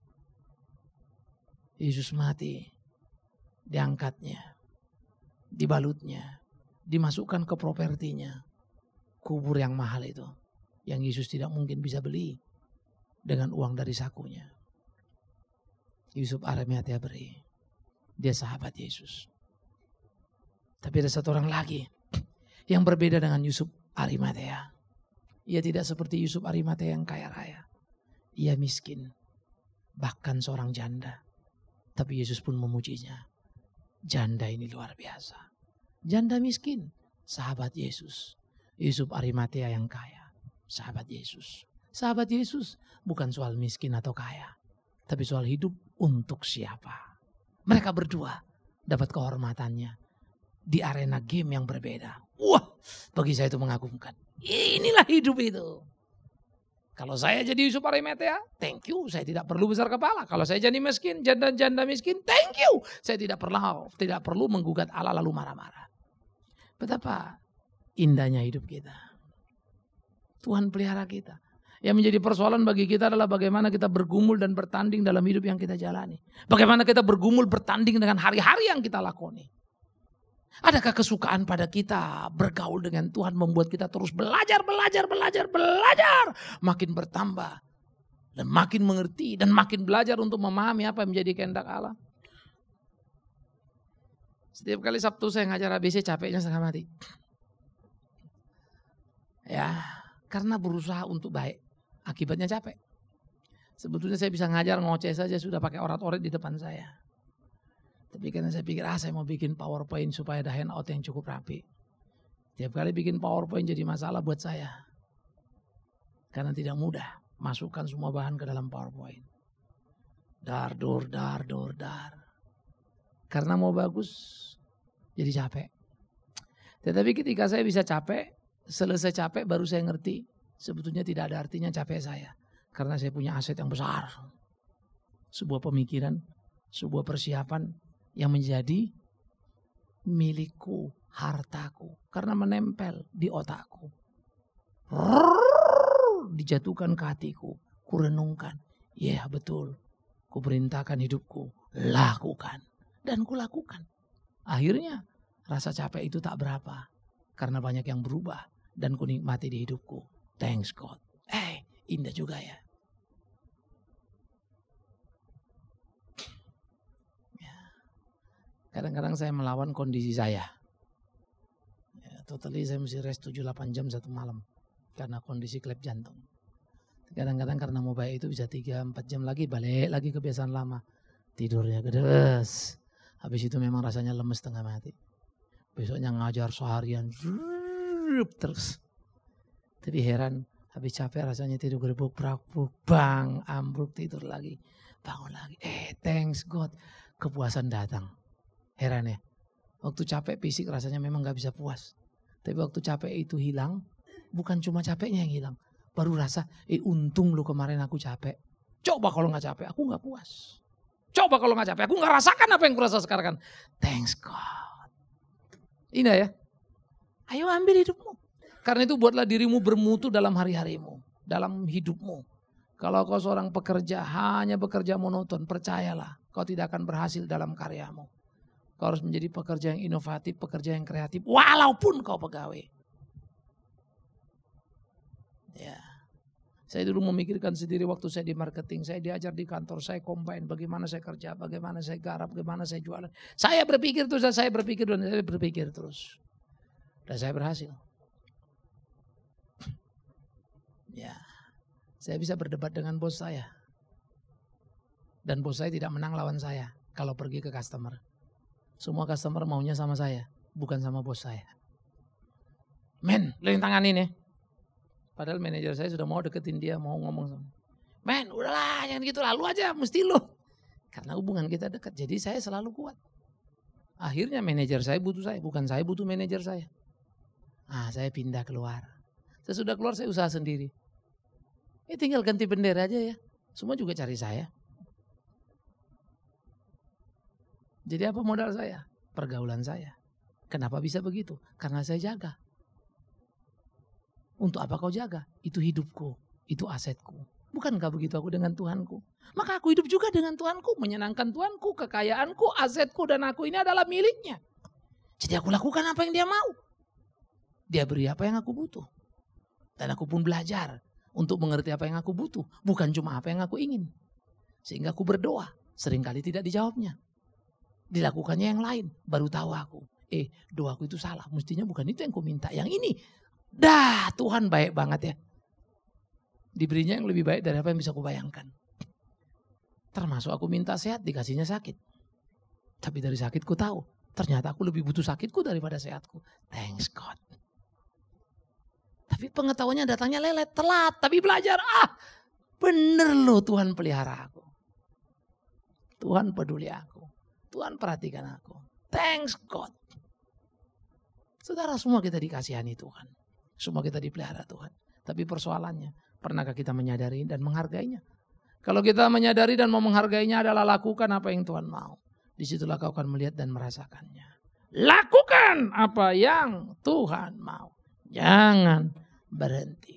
Yesus mati, diangkatnya, dibalutnya, dimasukkan ke propertinya, kubur yang mahal itu, yang Yesus tidak mungkin bisa beli dengan uang dari sakunya. Yusuf Arimatea beri, dia sahabat Yesus. Tapi ada satu orang lagi yang berbeda dengan Yusuf Arimatea. Ia tidak seperti Yusuf Arimatea yang kaya raya. Ia miskin, bahkan seorang janda. Tapi Yesus pun memujinya. Janda ini luar biasa. Janda miskin, sahabat Yesus. Yusuf Arimatea yang kaya, sahabat Yesus. Sahabat Yesus bukan soal miskin atau kaya. Tapi soal hidup untuk siapa. Mereka berdua dapat kehormatannya di arena game yang berbeda. Wah, bagi saya itu mengagumkan. Inilah hidup itu. Kalau saya jadi Yusuf Arimatea, thank you. Saya tidak perlu besar kepala. Kalau saya jadi miskin, janda-janda miskin, thank you. Saya tidak perlu tidak perlu menggugat Allah lalu marah-marah. Betapa indahnya hidup kita. Tuhan pelihara kita. Yang menjadi persoalan bagi kita adalah bagaimana kita bergumul dan bertanding dalam hidup yang kita jalani. Bagaimana kita bergumul bertanding dengan hari-hari yang kita lakoni. Adakah kesukaan pada kita bergaul dengan Tuhan membuat kita terus belajar, belajar, belajar, belajar. Makin bertambah dan makin mengerti dan makin belajar untuk memahami apa yang menjadi kehendak Allah. Setiap kali Sabtu saya ngajar A B C capeknya setengah mati. Ya, karena berusaha untuk baik. Akibatnya capek. Sebetulnya saya bisa ngajar ngoceh saja sudah pakai orat-orat di depan saya. Tapi karena saya pikir, ah saya mau bikin PowerPoint supaya ada handout yang cukup rapi. Tiap kali bikin PowerPoint jadi masalah buat saya. Karena tidak mudah masukkan semua bahan ke dalam PowerPoint. Dar, dor, dar, dor, dar. Karena mau bagus, jadi capek. Tetapi ketika saya bisa capek, selesai capek baru saya ngerti. Sebetulnya tidak ada artinya capek saya. Karena saya punya aset yang besar. Sebuah pemikiran, sebuah persiapan yang menjadi milikku, hartaku. Karena menempel di otakku. Rrrr, dijatuhkan ke hatiku. Kurenungkan. Ya yeah, betul. Kuperintahkan hidupku. Lakukan. Dan kulakukan. Akhirnya Rasa capek itu tak berapa. Karena banyak yang berubah dan ku nikmati di hidupku. Thanks God. Eh, indah juga ya. Kadang-kadang saya melawan kondisi saya. Ya, totally saya mesti rest tujuh delapan jam satu malam. Karena kondisi klep jantung. Kadang-kadang karena mau baik itu bisa tiga empat jam lagi balik lagi kebiasaan lama. Tidurnya gedes. Habis itu memang rasanya lemes setengah mati. Besoknya ngajar seharian. Terus. Tapi heran. Habis capek rasanya tidur gerebuk. Brak-buk. Bang. Ambruk tidur lagi. Bangun lagi. Eh thanks God. Kepuasan datang. Heran ya. Waktu capek fisik rasanya memang gak bisa puas. Tapi waktu capek itu hilang. Bukan cuma capeknya yang hilang. Baru rasa, eh untung lu kemarin aku capek. Coba kalau gak capek, aku gak puas. Coba kalau gak capek, aku gak rasakan apa yang kurasa sekarang. Thanks God. Indah ya. Ayo ambil hidupmu. Karena itu buatlah dirimu bermutu dalam hari-harimu. Dalam hidupmu. Kalau kau seorang pekerja, hanya bekerja monoton, percayalah. Kau tidak akan berhasil dalam karyamu. Kau harus menjadi pekerja yang inovatif, pekerja yang kreatif. Walaupun kau pegawai. Ya, saya dulu memikirkan sendiri waktu saya di marketing, saya diajar di kantor, saya combine bagaimana saya kerja, bagaimana saya garap, bagaimana saya jualan. Saya berpikir terus, dan saya berpikir dan saya berpikir terus. Dan saya berhasil. Ya, saya bisa berdebat dengan bos saya. Dan bos saya tidak menang lawan saya kalau pergi ke customer. Semua customer maunya sama saya, bukan sama bos saya. Men, lo yang tanganin ya. Padahal manajer saya sudah mau deketin dia, mau ngomong sama. Men, udahlah jangan gitu, lalu aja, mesti lo. Karena hubungan kita dekat, jadi saya selalu kuat. Akhirnya manajer saya butuh saya, bukan saya butuh manajer saya. Ah, saya pindah keluar. Saya sudah keluar, saya usaha sendiri. Eh tinggal ganti bendera aja ya. Semua juga cari saya. Jadi apa modal saya? Pergaulan saya. Kenapa bisa begitu? Karena saya jaga. Untuk apa kau jaga? Itu hidupku, itu asetku. Bukankah begitu aku dengan Tuhanku? Maka aku hidup juga dengan Tuhanku, menyenangkan Tuhanku, kekayaanku, asetku dan aku ini adalah miliknya. Jadi aku lakukan apa yang dia mau. Dia beri apa yang aku butuh. Dan aku pun belajar untuk mengerti apa yang aku butuh. Bukan cuma apa yang aku ingin. Sehingga aku berdoa, seringkali tidak dijawabnya. Dilakukannya yang lain, baru tahu aku. Eh doaku itu salah, mestinya bukan itu yang ku minta, yang ini. Dah, Tuhan baik banget ya. Diberinya yang lebih baik dari apa yang bisa kubayangkan. Termasuk aku minta sehat, dikasihnya sakit. Tapi dari sakitku tahu, ternyata aku lebih butuh sakitku daripada sehatku. Thanks God. Tapi pengetahuannya datangnya lelet, telat. Tapi belajar, ah bener loh Tuhan pelihara aku. Tuhan peduli aku. Tuhan perhatikan aku. Thanks God. Saudara, semua kita dikasihani Tuhan. Semua kita dipelihara Tuhan. Tapi persoalannya, pernahkah kita menyadari dan menghargainya? Kalau kita menyadari dan mau menghargainya adalah lakukan apa yang Tuhan mau. Disitulah kau akan melihat dan merasakannya. Lakukan apa yang Tuhan mau. Jangan berhenti.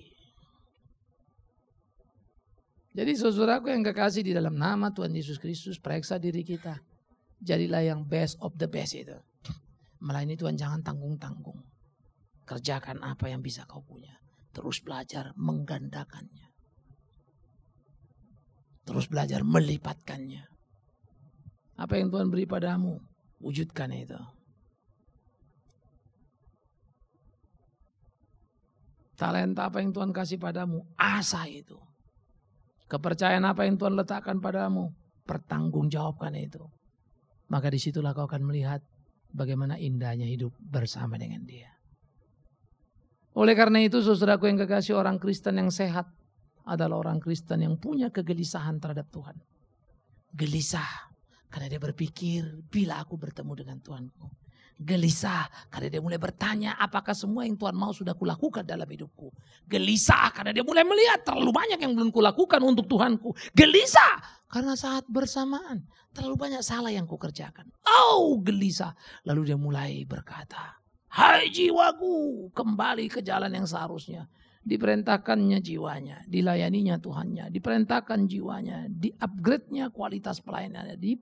Jadi saudaraku yang kekasih di dalam nama Tuhan Yesus Kristus, periksa diri kita. Jadilah yang best of the best itu. Melayani Tuhan jangan tanggung-tanggung. Kerjakan apa yang bisa kau punya. Terus belajar menggandakannya. Terus belajar melipatkannya. Apa yang Tuhan beri padamu, wujudkan itu. Talenta apa yang Tuhan kasih padamu, asah itu. Kepercayaan apa yang Tuhan letakkan padamu, pertanggungjawabkan itu. Maka disitulah kau akan melihat bagaimana indahnya hidup bersama dengan Dia. Oleh karena itu saudaraku yang kekasih, orang Kristen yang sehat adalah orang Kristen yang punya kegelisahan terhadap Tuhan. Gelisah karena dia berpikir bila aku bertemu dengan Tuhanku. Gelisah karena dia mulai bertanya apakah semua yang Tuhan mau sudah kulakukan dalam hidupku. Gelisah karena dia mulai melihat terlalu banyak yang belum kulakukan untuk Tuhanku. Gelisah karena saat bersamaan terlalu banyak salah yang kukerjakan. Oh gelisah. Lalu dia mulai berkata, hai jiwaku, kembali ke jalan yang seharusnya. Diperintahkannya jiwanya, dilayaninya Tuhannya, diperintahkan jiwanya, di-upgrade-nya kualitas pelayanannya,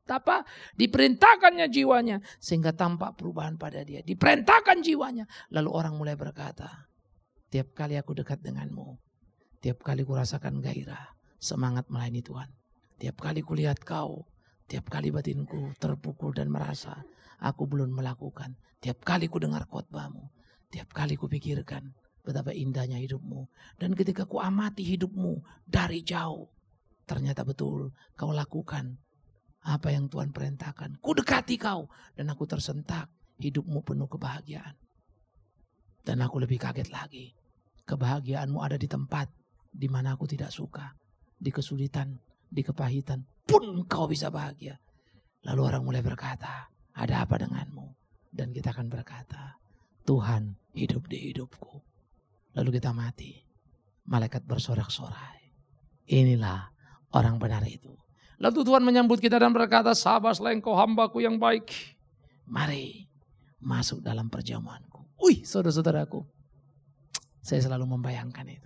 apa? Diperintahkannya jiwanya sehingga tampak perubahan pada dia. Diperintahkan jiwanya. Lalu orang mulai berkata, tiap kali aku dekat denganmu, tiap kali ku rasakan gairah, semangat melayani Tuhan. Tiap kali ku lihat kau, tiap kali batinku terpukul dan merasa aku belum melakukan. Tiap kali ku dengar khotbahmu, tiap kali ku pikirkan betapa indahnya hidupmu. Dan ketika ku amati hidupmu dari jauh, ternyata betul kau lakukan apa yang Tuhan perintahkan. Ku dekati kau dan aku tersentak. Hidupmu penuh kebahagiaan. Dan aku lebih kaget lagi. Kebahagiaanmu ada di tempat di mana aku tidak suka. Di kesulitan, di kepahitan pun kau bisa bahagia. Lalu orang mulai berkata, ada apa denganmu? Dan kita akan berkata, Tuhan hidup di hidupku. Lalu kita mati. Malaikat bersorak-sorai. Inilah orang benar itu. Lalu Tuhan menyambut kita dan berkata, sabarlah engkau hambaku yang baik. Mari masuk dalam perjamuanku. Wih, saudara-saudaraku. Saya selalu membayangkan itu.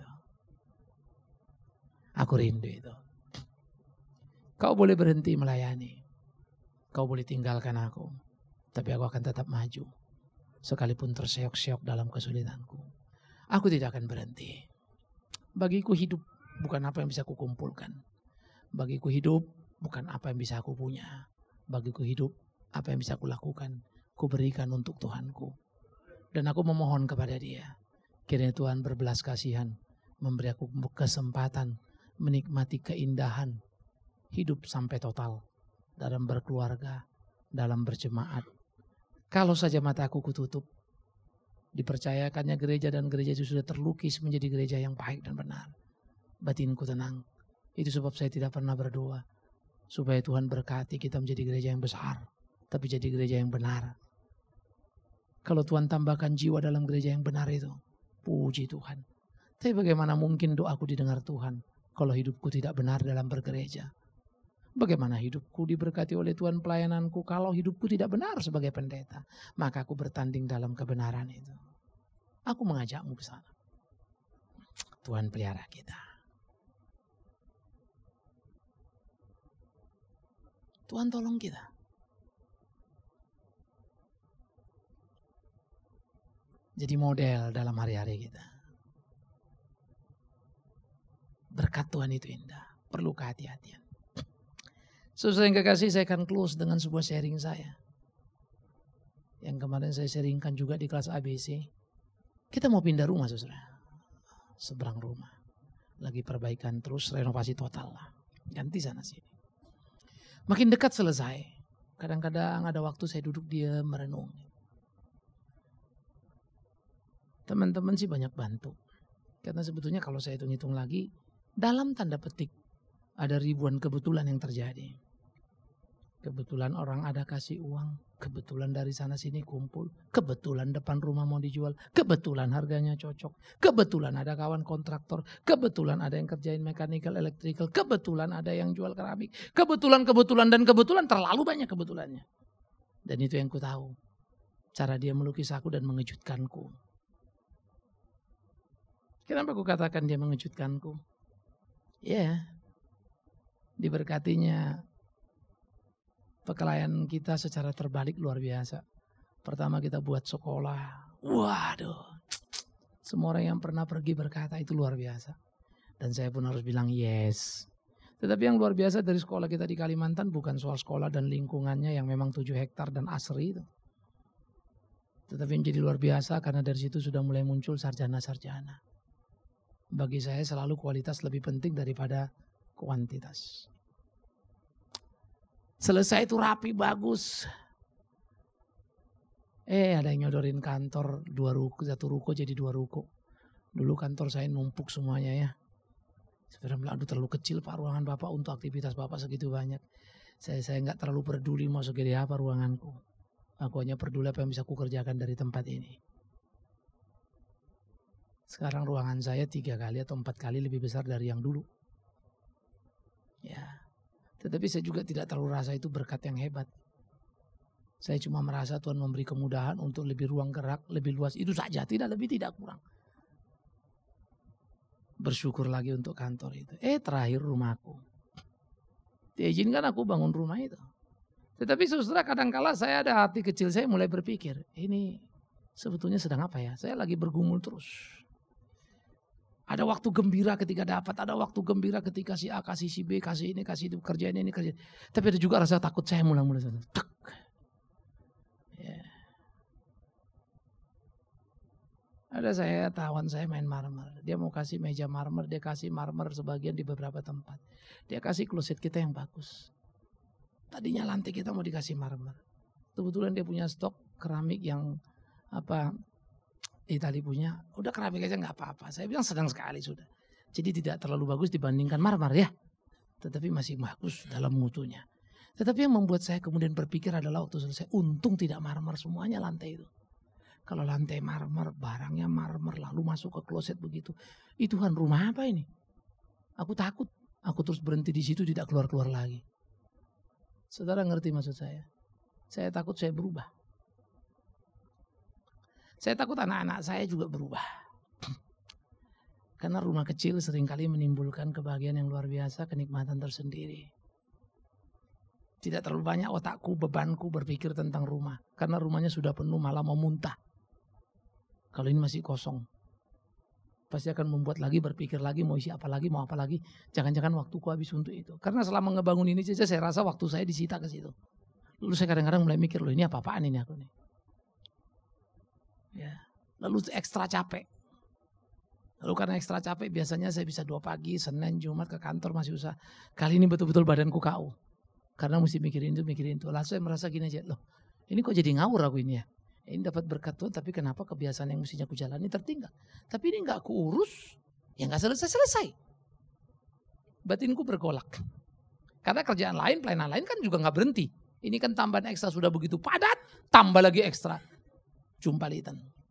Aku rindu itu. Kau boleh berhenti melayani. Kau boleh tinggalkan aku. Tapi aku akan tetap maju. Sekalipun terseok-seok dalam kesulitanku. Aku tidak akan berhenti. Bagiku hidup bukan apa yang bisa kukumpulkan. Bagiku hidup bukan apa yang bisa aku punya. Bagiku hidup apa yang bisa aku lakukan. Ku berikan untuk Tuhanku. Dan aku memohon kepada Dia. Kiranya Tuhan berbelas kasihan. Memberi aku kesempatan. Menikmati keindahan. Hidup sampai total. Dalam berkeluarga. Dalam berjemaat. Kalau saja mataku kututup. Dipercayakannya gereja dan gereja itu sudah terlukis menjadi gereja yang baik dan benar. Batinku tenang. Itu sebab saya tidak pernah berdoa. Supaya Tuhan berkati kita menjadi gereja yang besar. Tapi jadi gereja yang benar. Kalau Tuhan tambahkan jiwa dalam gereja yang benar itu. Puji Tuhan. Tapi bagaimana mungkin doaku didengar Tuhan. Kalau hidupku tidak benar dalam bergereja. Bagaimana hidupku diberkati oleh Tuhan pelayananku. Kalau hidupku tidak benar sebagai pendeta. Maka aku bertanding dalam kebenaran itu. Aku mengajakmu ke sana. Tuhan pelihara kita. Tuhan tolong kita. Jadi model dalam hari-hari kita. Berkat Tuhan itu indah. Perlu kehati-hatian. Saudara yang kekasih, saya akan close dengan sebuah sharing saya. Yang kemarin saya sharingkan juga di kelas A B C. Kita mau pindah rumah saudara. Seberang rumah. Lagi perbaikan terus, renovasi total lah. Ganti sana sini. Makin dekat selesai. Kadang-kadang ada waktu saya duduk diam merenung. Teman-teman sih banyak bantu. Karena sebetulnya kalau saya hitung-hitung lagi. Dalam tanda petik. Ada ribuan kebetulan yang terjadi. Kebetulan orang ada kasih uang. Kebetulan dari sana sini kumpul. Kebetulan depan rumah mau dijual. Kebetulan harganya cocok. Kebetulan ada kawan kontraktor. Kebetulan ada yang kerjain mechanical, electrical. Kebetulan ada yang jual keramik. Kebetulan, kebetulan, dan kebetulan. Terlalu banyak kebetulannya. Dan itu yang ku tahu. Cara dia melukis aku dan mengejutkanku. Kenapa ku katakan dia mengejutkanku? Ya, yeah. Diberkatinya pelayanan kita secara terbalik luar biasa. Pertama kita buat sekolah. Waduh. Semua orang yang pernah pergi berkata itu luar biasa. Dan saya pun harus bilang yes. Tetapi yang luar biasa dari sekolah kita di Kalimantan bukan soal sekolah dan lingkungannya yang memang tujuh hektar dan asri itu. Tetapi menjadi luar biasa karena dari situ sudah mulai muncul sarjana-sarjana. Bagi saya selalu kualitas lebih penting daripada kuantitas. Selesai itu rapi bagus. Eh ada yang nyodorin kantor dua ruko, satu ruko jadi dua ruko. Dulu kantor saya numpuk semuanya ya. Sebenarnya bilang, aduh terlalu kecil Pak ruangan Bapak untuk aktivitas Bapak segitu banyak. Saya saya nggak terlalu peduli mau segede apa ruanganku. Aku hanya peduli apa yang bisa kukerjakan dari tempat ini. Sekarang ruangan saya tiga kali atau empat kali lebih besar dari yang dulu. Ya. Tetapi saya juga tidak terlalu rasa itu berkat yang hebat. Saya cuma merasa Tuhan memberi kemudahan untuk lebih ruang gerak, lebih luas. Itu saja, tidak lebih, tidak kurang. Bersyukur lagi untuk kantor itu. Eh terakhir rumahku. Diizinkan aku bangun rumah itu. Tetapi saudara, kadangkala saya ada hati kecil saya mulai berpikir, ini sebetulnya sedang apa ya? Saya lagi bergumul terus. Ada waktu gembira ketika dapat, ada waktu gembira ketika si A kasih si B, kasih ini, kasih itu, kerjaan ini, kerjaan. Tapi ada juga rasa takut saya mulai-mulai. Ya. Ada saya, tawan saya main marmer. Dia mau kasih meja marmer, dia kasih marmer sebagian di beberapa tempat. Dia kasih kloset kita yang bagus. Tadinya lantai kita mau dikasih marmer. Kebetulan dia punya stok keramik yang apa Itali punya, udah keramik aja nggak apa-apa. Saya bilang sedang sekali sudah. Jadi tidak terlalu bagus dibandingkan marmer ya. Tetapi masih bagus dalam mutunya. Tetapi yang membuat saya kemudian berpikir adalah waktu selesai, untung tidak marmer semuanya lantai itu. Kalau lantai marmer, barangnya marmer, lalu masuk ke kloset begitu. Itu kan rumah apa ini? Aku takut. Aku terus berhenti di situ, tidak keluar-keluar lagi. Saudara ngerti maksud saya? Saya takut saya berubah. Saya takut anak-anak saya juga berubah. Karena rumah kecil seringkali menimbulkan kebahagiaan yang luar biasa, kenikmatan tersendiri. Tidak terlalu banyak otakku, bebanku berpikir tentang rumah. Karena rumahnya sudah penuh, malah mau muntah. Kalau ini masih kosong, pasti akan membuat lagi, berpikir lagi, mau isi apa lagi, mau apa lagi. Jangan-jangan waktuku habis untuk itu. Karena selama ngebangun ini saja saya rasa waktu saya disita ke situ. Lalu saya kadang-kadang mulai mikir, loh ini apa-apaan ini aku nih. Ya. Lalu ekstra capek. Lalu karena ekstra capek biasanya saya bisa dua pagi, Senin, Jumat ke kantor masih usah. Kali ini betul-betul badanku K O. Karena mesti mikirin itu, mikirin itu. Lalu saya merasa gini aja, loh ini kok jadi ngawur aku ini ya. Ini dapat berkat Tuhan, tapi kenapa kebiasaan yang mestinya aku jalani tertinggal. Tapi ini gak aku urus, ya gak selesai-selesai. Batinku bergolak. Karena kerjaan lain, pelayanan lain kan juga gak berhenti. Ini kan tambahan ekstra sudah begitu padat, tambah lagi ekstra. Jumpalitan.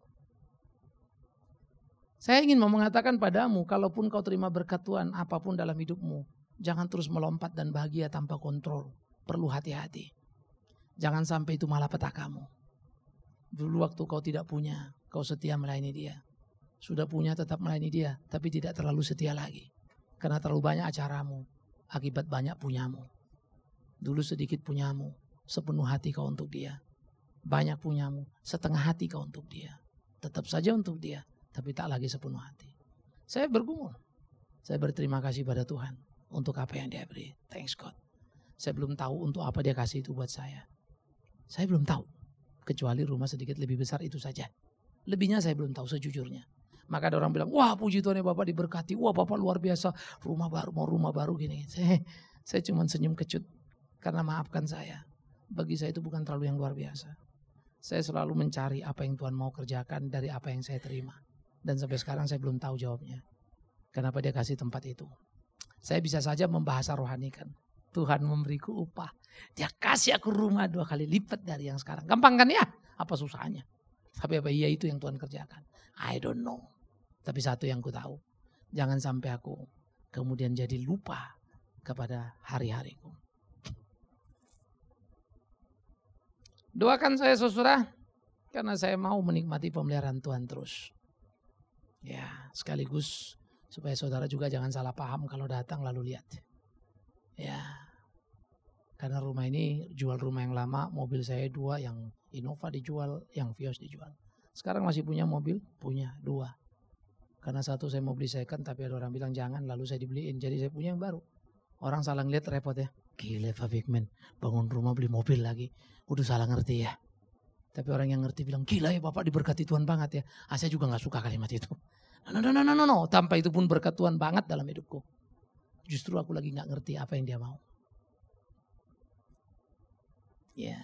Saya ingin mau mengatakan padamu, kalaupun kau terima berkat Tuhan apapun dalam hidupmu, jangan terus melompat dan bahagia tanpa kontrol. Perlu hati-hati. Jangan sampai itu malapetakamu. Dulu waktu kau tidak punya, kau setia melayani dia. Sudah punya tetap melayani dia, tapi tidak terlalu setia lagi. Karena terlalu banyak acaramu, akibat banyak punyamu. Dulu sedikit punyamu, sepenuh hati kau untuk dia. Banyak punyamu, setengah hati kau untuk dia. Tetap saja untuk dia, tapi tak lagi sepenuh hati. Saya bergumul. Saya berterima kasih pada Tuhan untuk apa yang dia beri. Thanks God. Saya belum tahu untuk apa dia kasih itu buat saya. Saya belum tahu. Kecuali rumah sedikit lebih besar itu saja. Lebihnya saya belum tahu sejujurnya. Maka ada orang bilang, wah puji Tuhan ya Bapak diberkati. Wah Bapak luar biasa. Rumah baru, mau rumah baru gini. Saya, saya cuma senyum kecut. Karena maafkan saya. Bagi saya itu bukan terlalu yang luar biasa. Saya selalu mencari apa yang Tuhan mau kerjakan dari apa yang saya terima. Dan sampai sekarang saya belum tahu jawabnya. Kenapa dia kasih tempat itu. Saya bisa saja membahasa rohanikan. Tuhan memberiku upah. Dia kasih aku rumah dua kali lipat dari yang sekarang. Gampang kan ya? Apa susahnya? Tapi apa iya itu yang Tuhan kerjakan? I don't know. Tapi satu yang ku tahu. Jangan sampai aku kemudian jadi lupa kepada hari-hariku. Doakan saya saudara, karena saya mau menikmati pemeliharaan Tuhan terus. Ya, sekaligus supaya saudara juga jangan salah paham kalau datang lalu lihat. Ya, karena rumah ini jual rumah yang lama, mobil saya dua, yang Innova dijual, yang Vios dijual. Sekarang masih punya mobil, punya dua. Karena satu saya mau beli second, tapi ada orang bilang jangan, lalu saya dibeliin, jadi saya punya yang baru. Orang salah ngeliat repot ya. Gila Pak Bigman, bangun rumah beli mobil lagi. Udah salah ngerti ya. Tapi orang yang ngerti bilang, gila ya Bapak diberkati Tuhan banget ya. Ah, saya juga gak suka kalimat itu. No, no, no, no, no, no. Tanpa itu pun berkat Tuhan banget dalam hidupku. Justru aku lagi gak ngerti apa yang dia mau. Ya. Yeah.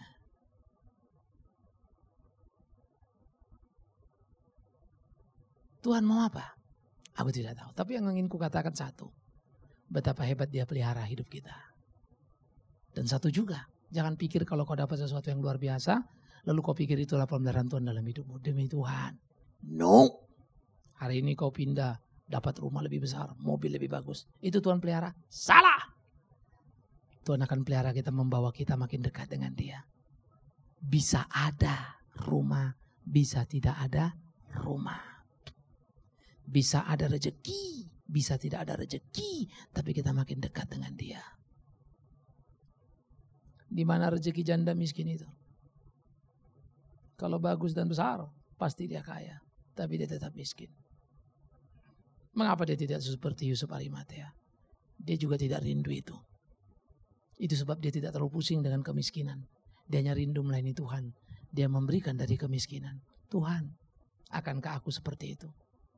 Tuhan mau apa? Aku tidak tahu. Tapi yang ingin ku katakan satu. Betapa hebat dia pelihara hidup kita. Dan satu juga. Jangan pikir kalau kau dapat sesuatu yang luar biasa. Lalu kau pikir itulah pemeliharaan Tuhan dalam hidupmu. Demi Tuhan. No. Hari ini kau pindah. Dapat rumah lebih besar. Mobil lebih bagus. Itu Tuhan pelihara. Salah. Tuhan akan pelihara kita, membawa kita makin dekat dengan dia. Bisa ada rumah. Bisa tidak ada rumah. Bisa ada rezeki. Bisa tidak ada rezeki. Tapi kita makin dekat dengan dia. Di mana rezeki janda miskin itu? Kalau bagus dan besar, pasti dia kaya. Tapi dia tetap miskin. Mengapa dia tidak seperti Yusuf Arimatea? Dia juga tidak rindu itu. Itu sebab dia tidak terlalu pusing dengan kemiskinan. Dia hanya rindu melayani Tuhan. Dia memberikan dari kemiskinan. Tuhan, akankah aku seperti itu?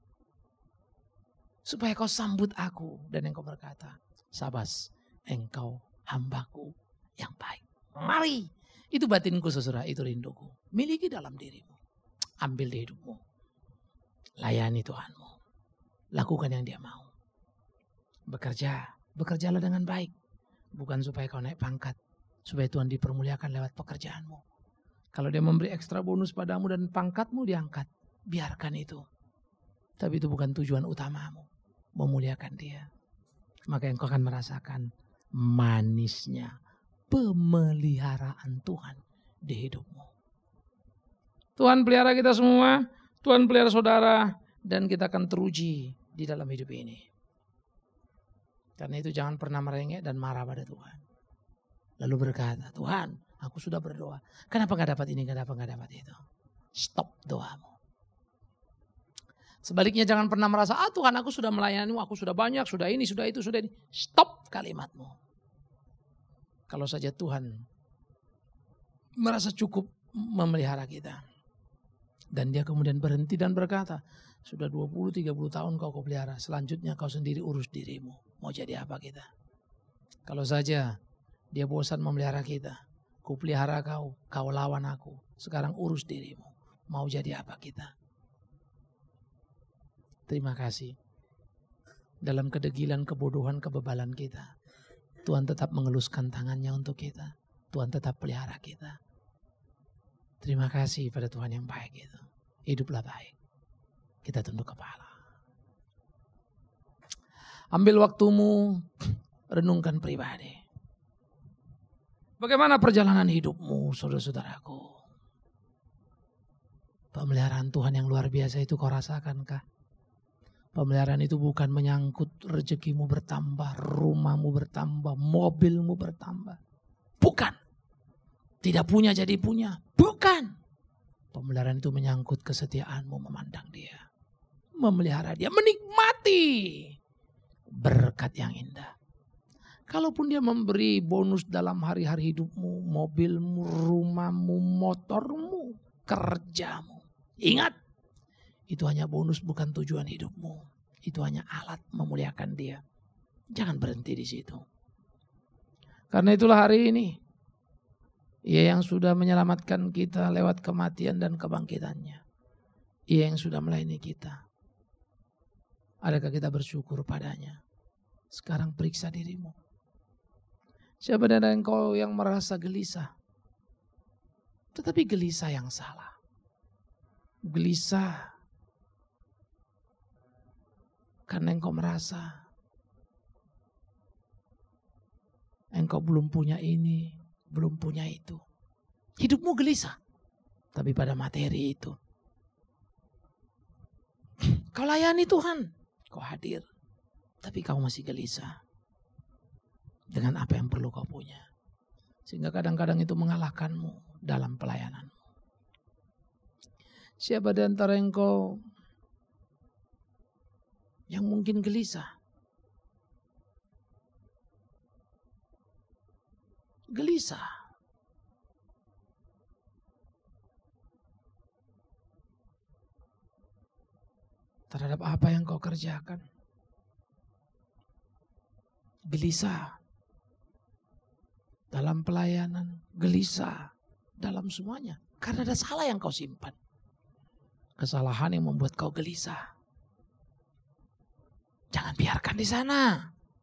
Supaya kau sambut aku. Dan engkau berkata, Sabas, engkau hambaku yang baik. Mari. Itu batinku saudara, itu rinduku. Miliki dalam dirimu. Ambil di hidupmu. Layani Tuhanmu. Lakukan yang dia mau. Bekerja. Bekerjalah dengan baik. Bukan supaya kau naik pangkat. Supaya Tuhan dipermuliakan lewat pekerjaanmu. Kalau dia memberi ekstra bonus padamu dan pangkatmu diangkat. Biarkan itu. Tapi itu bukan tujuan utamamu. Memuliakan dia. Maka engkau akan merasakan manisnya pemeliharaan Tuhan di hidupmu. Tuhan pelihara kita semua, Tuhan pelihara saudara, dan kita akan teruji di dalam hidup ini. Karena itu jangan pernah merengek dan marah pada Tuhan. Lalu berkata, Tuhan, aku sudah berdoa. Kenapa gak dapat ini, kenapa gak dapat itu? Stop doamu. Sebaliknya jangan pernah merasa, ah Tuhan aku sudah melayanimu, aku sudah banyak, sudah ini, sudah itu, sudah ini. Stop kalimatmu. Kalau saja Tuhan merasa cukup memelihara kita. Dan dia kemudian berhenti dan berkata, sudah dua puluh tiga puluh tahun kau kau pelihara, selanjutnya kau sendiri urus dirimu. Mau jadi apa kita? Kalau saja dia bosan memelihara kita, ku pelihara kau, kau lawan aku. Sekarang urus dirimu. Mau jadi apa kita? Terima kasih. Dalam kedegilan, kebodohan, kebebalan kita, Tuhan tetap mengeluskan tangannya untuk kita. Tuhan tetap pelihara kita. Terima kasih pada Tuhan yang baik itu. Hiduplah baik. Kita tunduk kepala. Ambil waktumu, renungkan pribadi. Bagaimana perjalanan hidupmu, saudara-saudaraku? Pemeliharaan Tuhan yang luar biasa itu kau rasakankah? Pemeliharaan itu bukan menyangkut rezekimu bertambah, rumahmu bertambah, mobilmu bertambah. Bukan. Tidak punya jadi punya. Bukan. Pemeliharaan itu menyangkut kesetiaanmu memandang dia. Memelihara dia, menikmati berkat yang indah. Kalaupun dia memberi bonus dalam hari-hari hidupmu, mobilmu, rumahmu, motormu, kerjamu. Ingat. Itu hanya bonus, bukan tujuan hidupmu. Itu hanya alat memuliakan dia. Jangan berhenti di situ. Karena itulah hari ini, Ia yang sudah menyelamatkan kita lewat kematian dan kebangkitannya. Ia yang sudah melayani kita. Adakah kita bersyukur padanya? Sekarang periksa dirimu. Siapa dari engkau yang merasa gelisah? Tetapi gelisah yang salah. Gelisah karena engkau merasa engkau belum punya ini, belum punya itu. Hidupmu gelisah. Tapi pada materi itu. Kau layani Tuhan. Kau hadir. Tapi kau masih gelisah. Dengan apa yang perlu kau punya. Sehingga kadang-kadang itu mengalahkanmu dalam pelayananmu. Siapa di antara engkau yang mungkin gelisah? Gelisah. Terhadap apa yang kau kerjakan. Gelisah. Dalam pelayanan. Gelisah. Dalam semuanya. Karena ada salah yang kau simpan. Kesalahan yang membuat kau gelisah. Jangan biarkan di sana.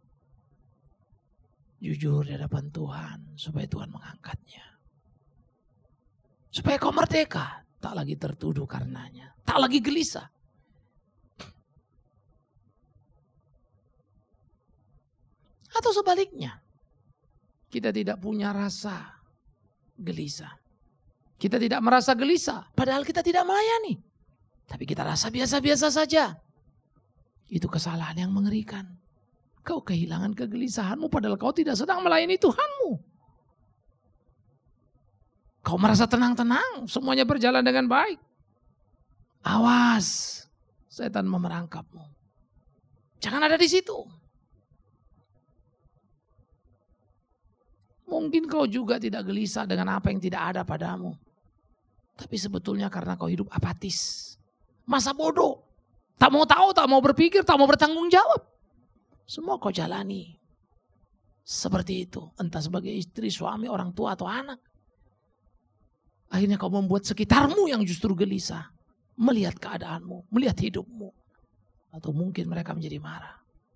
Jujur di hadapan Tuhan. Supaya Tuhan mengangkatnya. Supaya kau merdeka. Tak lagi tertuduh karenanya. Tak lagi gelisah. Atau sebaliknya. Kita tidak punya rasa gelisah. Kita tidak merasa gelisah. Padahal kita tidak melayani. Tapi kita rasa biasa-biasa saja. Itu kesalahan yang mengerikan. Kau kehilangan kegelisahanmu padahal kau tidak sedang melayani Tuhanmu. Kau merasa tenang-tenang, semuanya berjalan dengan baik. Awas, setan memerangkapmu. Jangan ada di situ. Mungkin kau juga tidak gelisah dengan apa yang tidak ada padamu. Tapi sebetulnya karena kau hidup apatis. Masa bodoh. Tak mau tahu, tak mau berpikir, tak mau bertanggung jawab. Semua kau jalani. Seperti itu. Entah sebagai istri, suami, orang tua atau anak. Akhirnya kau membuat sekitarmu yang justru gelisah. Melihat keadaanmu, melihat hidupmu. Atau mungkin mereka menjadi marah.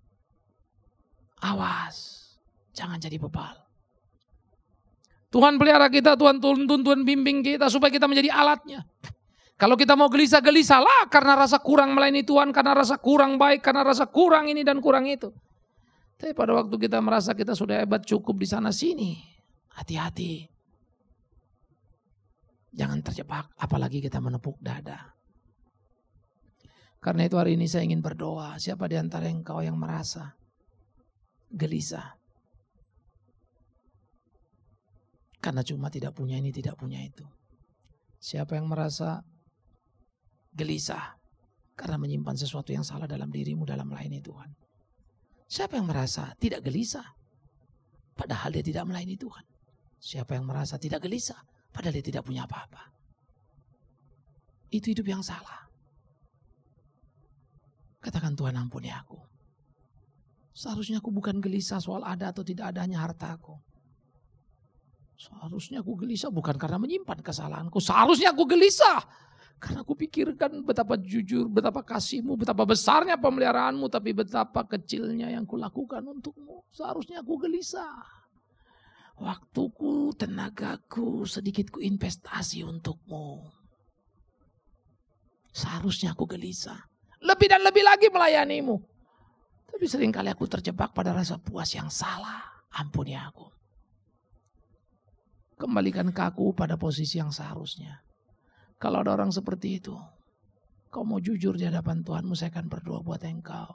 Awas. Jangan jadi bebal. Tuhan pelihara kita, Tuhan tuntun, Tuhan bimbing kita supaya kita menjadi alatnya. Kalau kita mau gelisah, gelisahlah karena rasa kurang melayani Tuhan, karena rasa kurang baik, karena rasa kurang ini dan kurang itu. Tapi pada waktu kita merasa kita sudah hebat cukup di sana sini, hati-hati. Jangan terjebak, apalagi kita menepuk dada. Karena itu hari ini saya ingin berdoa, siapa di antara engkau yang merasa gelisah? Karena cuma tidak punya ini, tidak punya itu. Siapa yang merasa gelisah karena menyimpan sesuatu yang salah dalam dirimu dalam melayani Tuhan? Siapa yang merasa tidak gelisah padahal dia tidak melayani Tuhan? Siapa yang merasa tidak gelisah padahal dia tidak punya apa-apa? Itu hidup yang salah. Katakan, Tuhan ampuni aku. Seharusnya aku bukan gelisah soal ada atau tidak adanya hartaku. Seharusnya aku gelisah bukan karena menyimpan kesalahanku. Seharusnya aku gelisah karena aku pikirkan betapa jujur, betapa kasihmu, betapa besarnya pemeliharaanmu, tapi betapa kecilnya yang kulakukan untukmu. Seharusnya aku gelisah. Waktuku, tenagaku, sedikit ku investasi untukmu. Seharusnya aku gelisah. Lebih dan lebih lagi melayanimu. Tapi seringkali aku terjebak pada rasa puas yang salah. Ampuni aku. Kembalikan ke aku pada posisi yang seharusnya. Kalau ada orang seperti itu, kau mau jujur di hadapan Tuhanmu, saya akan berdoa buat engkau.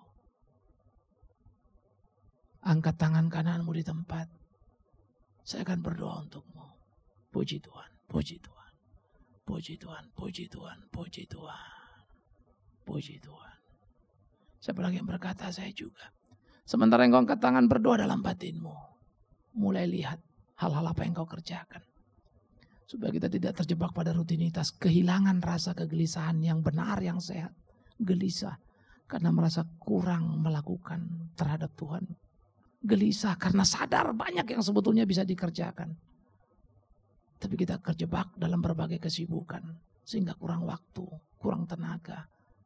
Angkat tangan kananmu di tempat. Saya akan berdoa untukmu. Puji Tuhan, puji Tuhan. Puji Tuhan, puji Tuhan, puji Tuhan. Puji Tuhan. Siapa lagi yang berkata? Saya juga. Sementara engkau angkat tangan berdoa dalam batinmu, mulai lihat hal-hal apa yang kau kerjakan. Supaya kita tidak terjebak pada rutinitas. Kehilangan rasa kegelisahan yang benar, yang sehat. Gelisah karena merasa kurang melakukan terhadap Tuhan. Gelisah karena sadar banyak yang sebetulnya bisa dikerjakan. Tapi kita terjebak dalam berbagai kesibukan. Sehingga kurang waktu, kurang tenaga.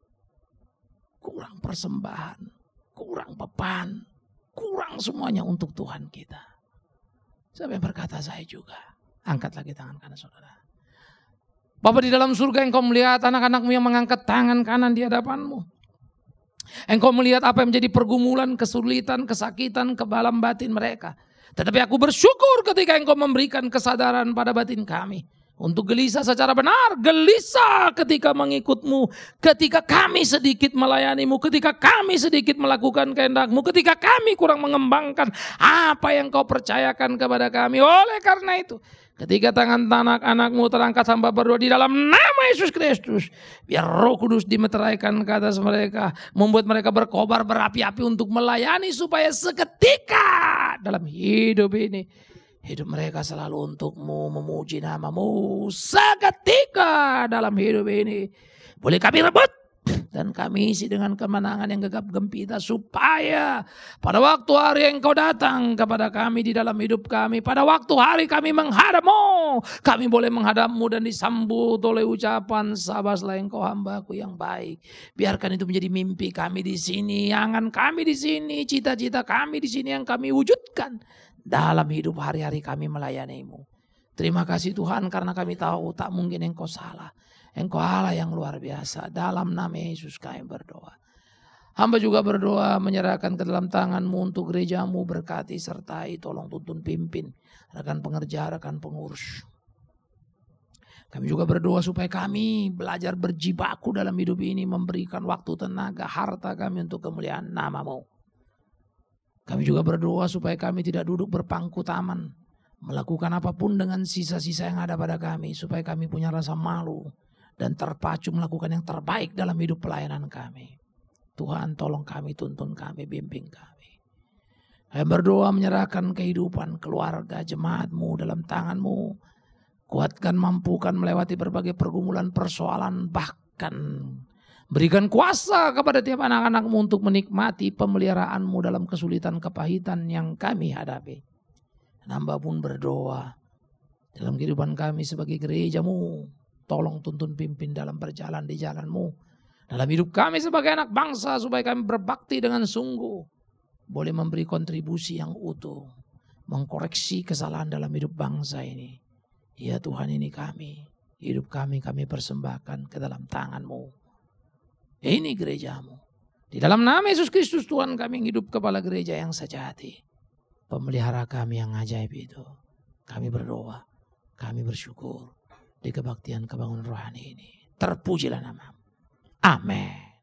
Kurang persembahan, kurang beban. Kurang semuanya untuk Tuhan kita. Siapa yang berkata? Saya juga. Angkat lagi tangan kanan saudara. Bapa di dalam surga, engkau melihat anak-anakmu yang mengangkat tangan kanan di hadapanmu. Engkau melihat apa yang menjadi pergumulan, kesulitan, kesakitan, kebalam batin mereka. Tetapi aku bersyukur ketika engkau memberikan kesadaran pada batin kami. Untuk gelisah secara benar, gelisah ketika mengikutmu, ketika kami sedikit melayanimu, ketika kami sedikit melakukan kehendakmu, ketika kami kurang mengembangkan apa yang kau percayakan kepada kami. Oleh karena itu, ketika tangan anak-anakmu terangkat, hamba berdoa di dalam nama Yesus Kristus, biar Roh Kudus dimeteraikan ke atas mereka, membuat mereka berkobar berapi-api untuk melayani, supaya seketika dalam hidup ini, hidup mereka selalu untukmu, memuji namamu. Seketika dalam hidup ini boleh kami rebut dan kami isi dengan kemenangan yang gegap gempita, supaya pada waktu hari yang kau datang kepada kami di dalam hidup kami, pada waktu hari kami menghadapmu, kami boleh menghadapmu dan disambut oleh ucapan, sabaslah engkau hambaku yang baik. Biarkan itu menjadi mimpi kami di sini, angan kami di sini, cita-cita kami di sini yang kami wujudkan dalam hidup hari-hari kami melayanimu. Terima kasih Tuhan, karena kami tahu tak mungkin engkau salah. Engkau Allah yang luar biasa. Dalam nama Yesus kami berdoa. Hamba juga berdoa menyerahkan ke dalam tanganmu untuk gerejamu, berkati, sertai, tolong tuntun, pimpin rekan pengerja, rekan pengurus. Kami juga berdoa supaya kami belajar berjibaku dalam hidup ini, memberikan waktu, tenaga, harta kami untuk kemuliaan namamu. Kami juga berdoa supaya kami tidak duduk berpangku tangan, melakukan apapun dengan sisa-sisa yang ada pada kami, supaya kami punya rasa malu dan terpacu melakukan yang terbaik dalam hidup pelayanan kami. Tuhan, tolong kami, tuntun kami, bimbing kami. Kami berdoa menyerahkan kehidupan keluarga jemaat-Mu dalam tangan-Mu. Kuatkan, mampukan melewati berbagai pergumulan, persoalan, bahkan berikan kuasa kepada tiap anak-anak-Mu untuk menikmati pemeliharaan-Mu dalam kesulitan kepahitan yang kami hadapi. Hamba pun berdoa dalam kehidupan kami sebagai gereja-Mu, tolong tuntun pimpin dalam berjalan di jalan-Mu. Dalam hidup kami sebagai anak bangsa, supaya kami berbakti dengan sungguh, boleh memberi kontribusi yang utuh, mengkoreksi kesalahan dalam hidup bangsa ini. Ya Tuhan, ini kami, hidup kami kami persembahkan ke dalam tangan-Mu. Ini gereja-Mu. Di dalam nama Yesus Kristus Tuhan kami yang hidup kepala gereja yang sejati, pemelihara kami yang ajaib itu. Kami berdoa, kami bersyukur di kebaktian kebangunan rohani ini. Terpujilah nama-Mu. Amin.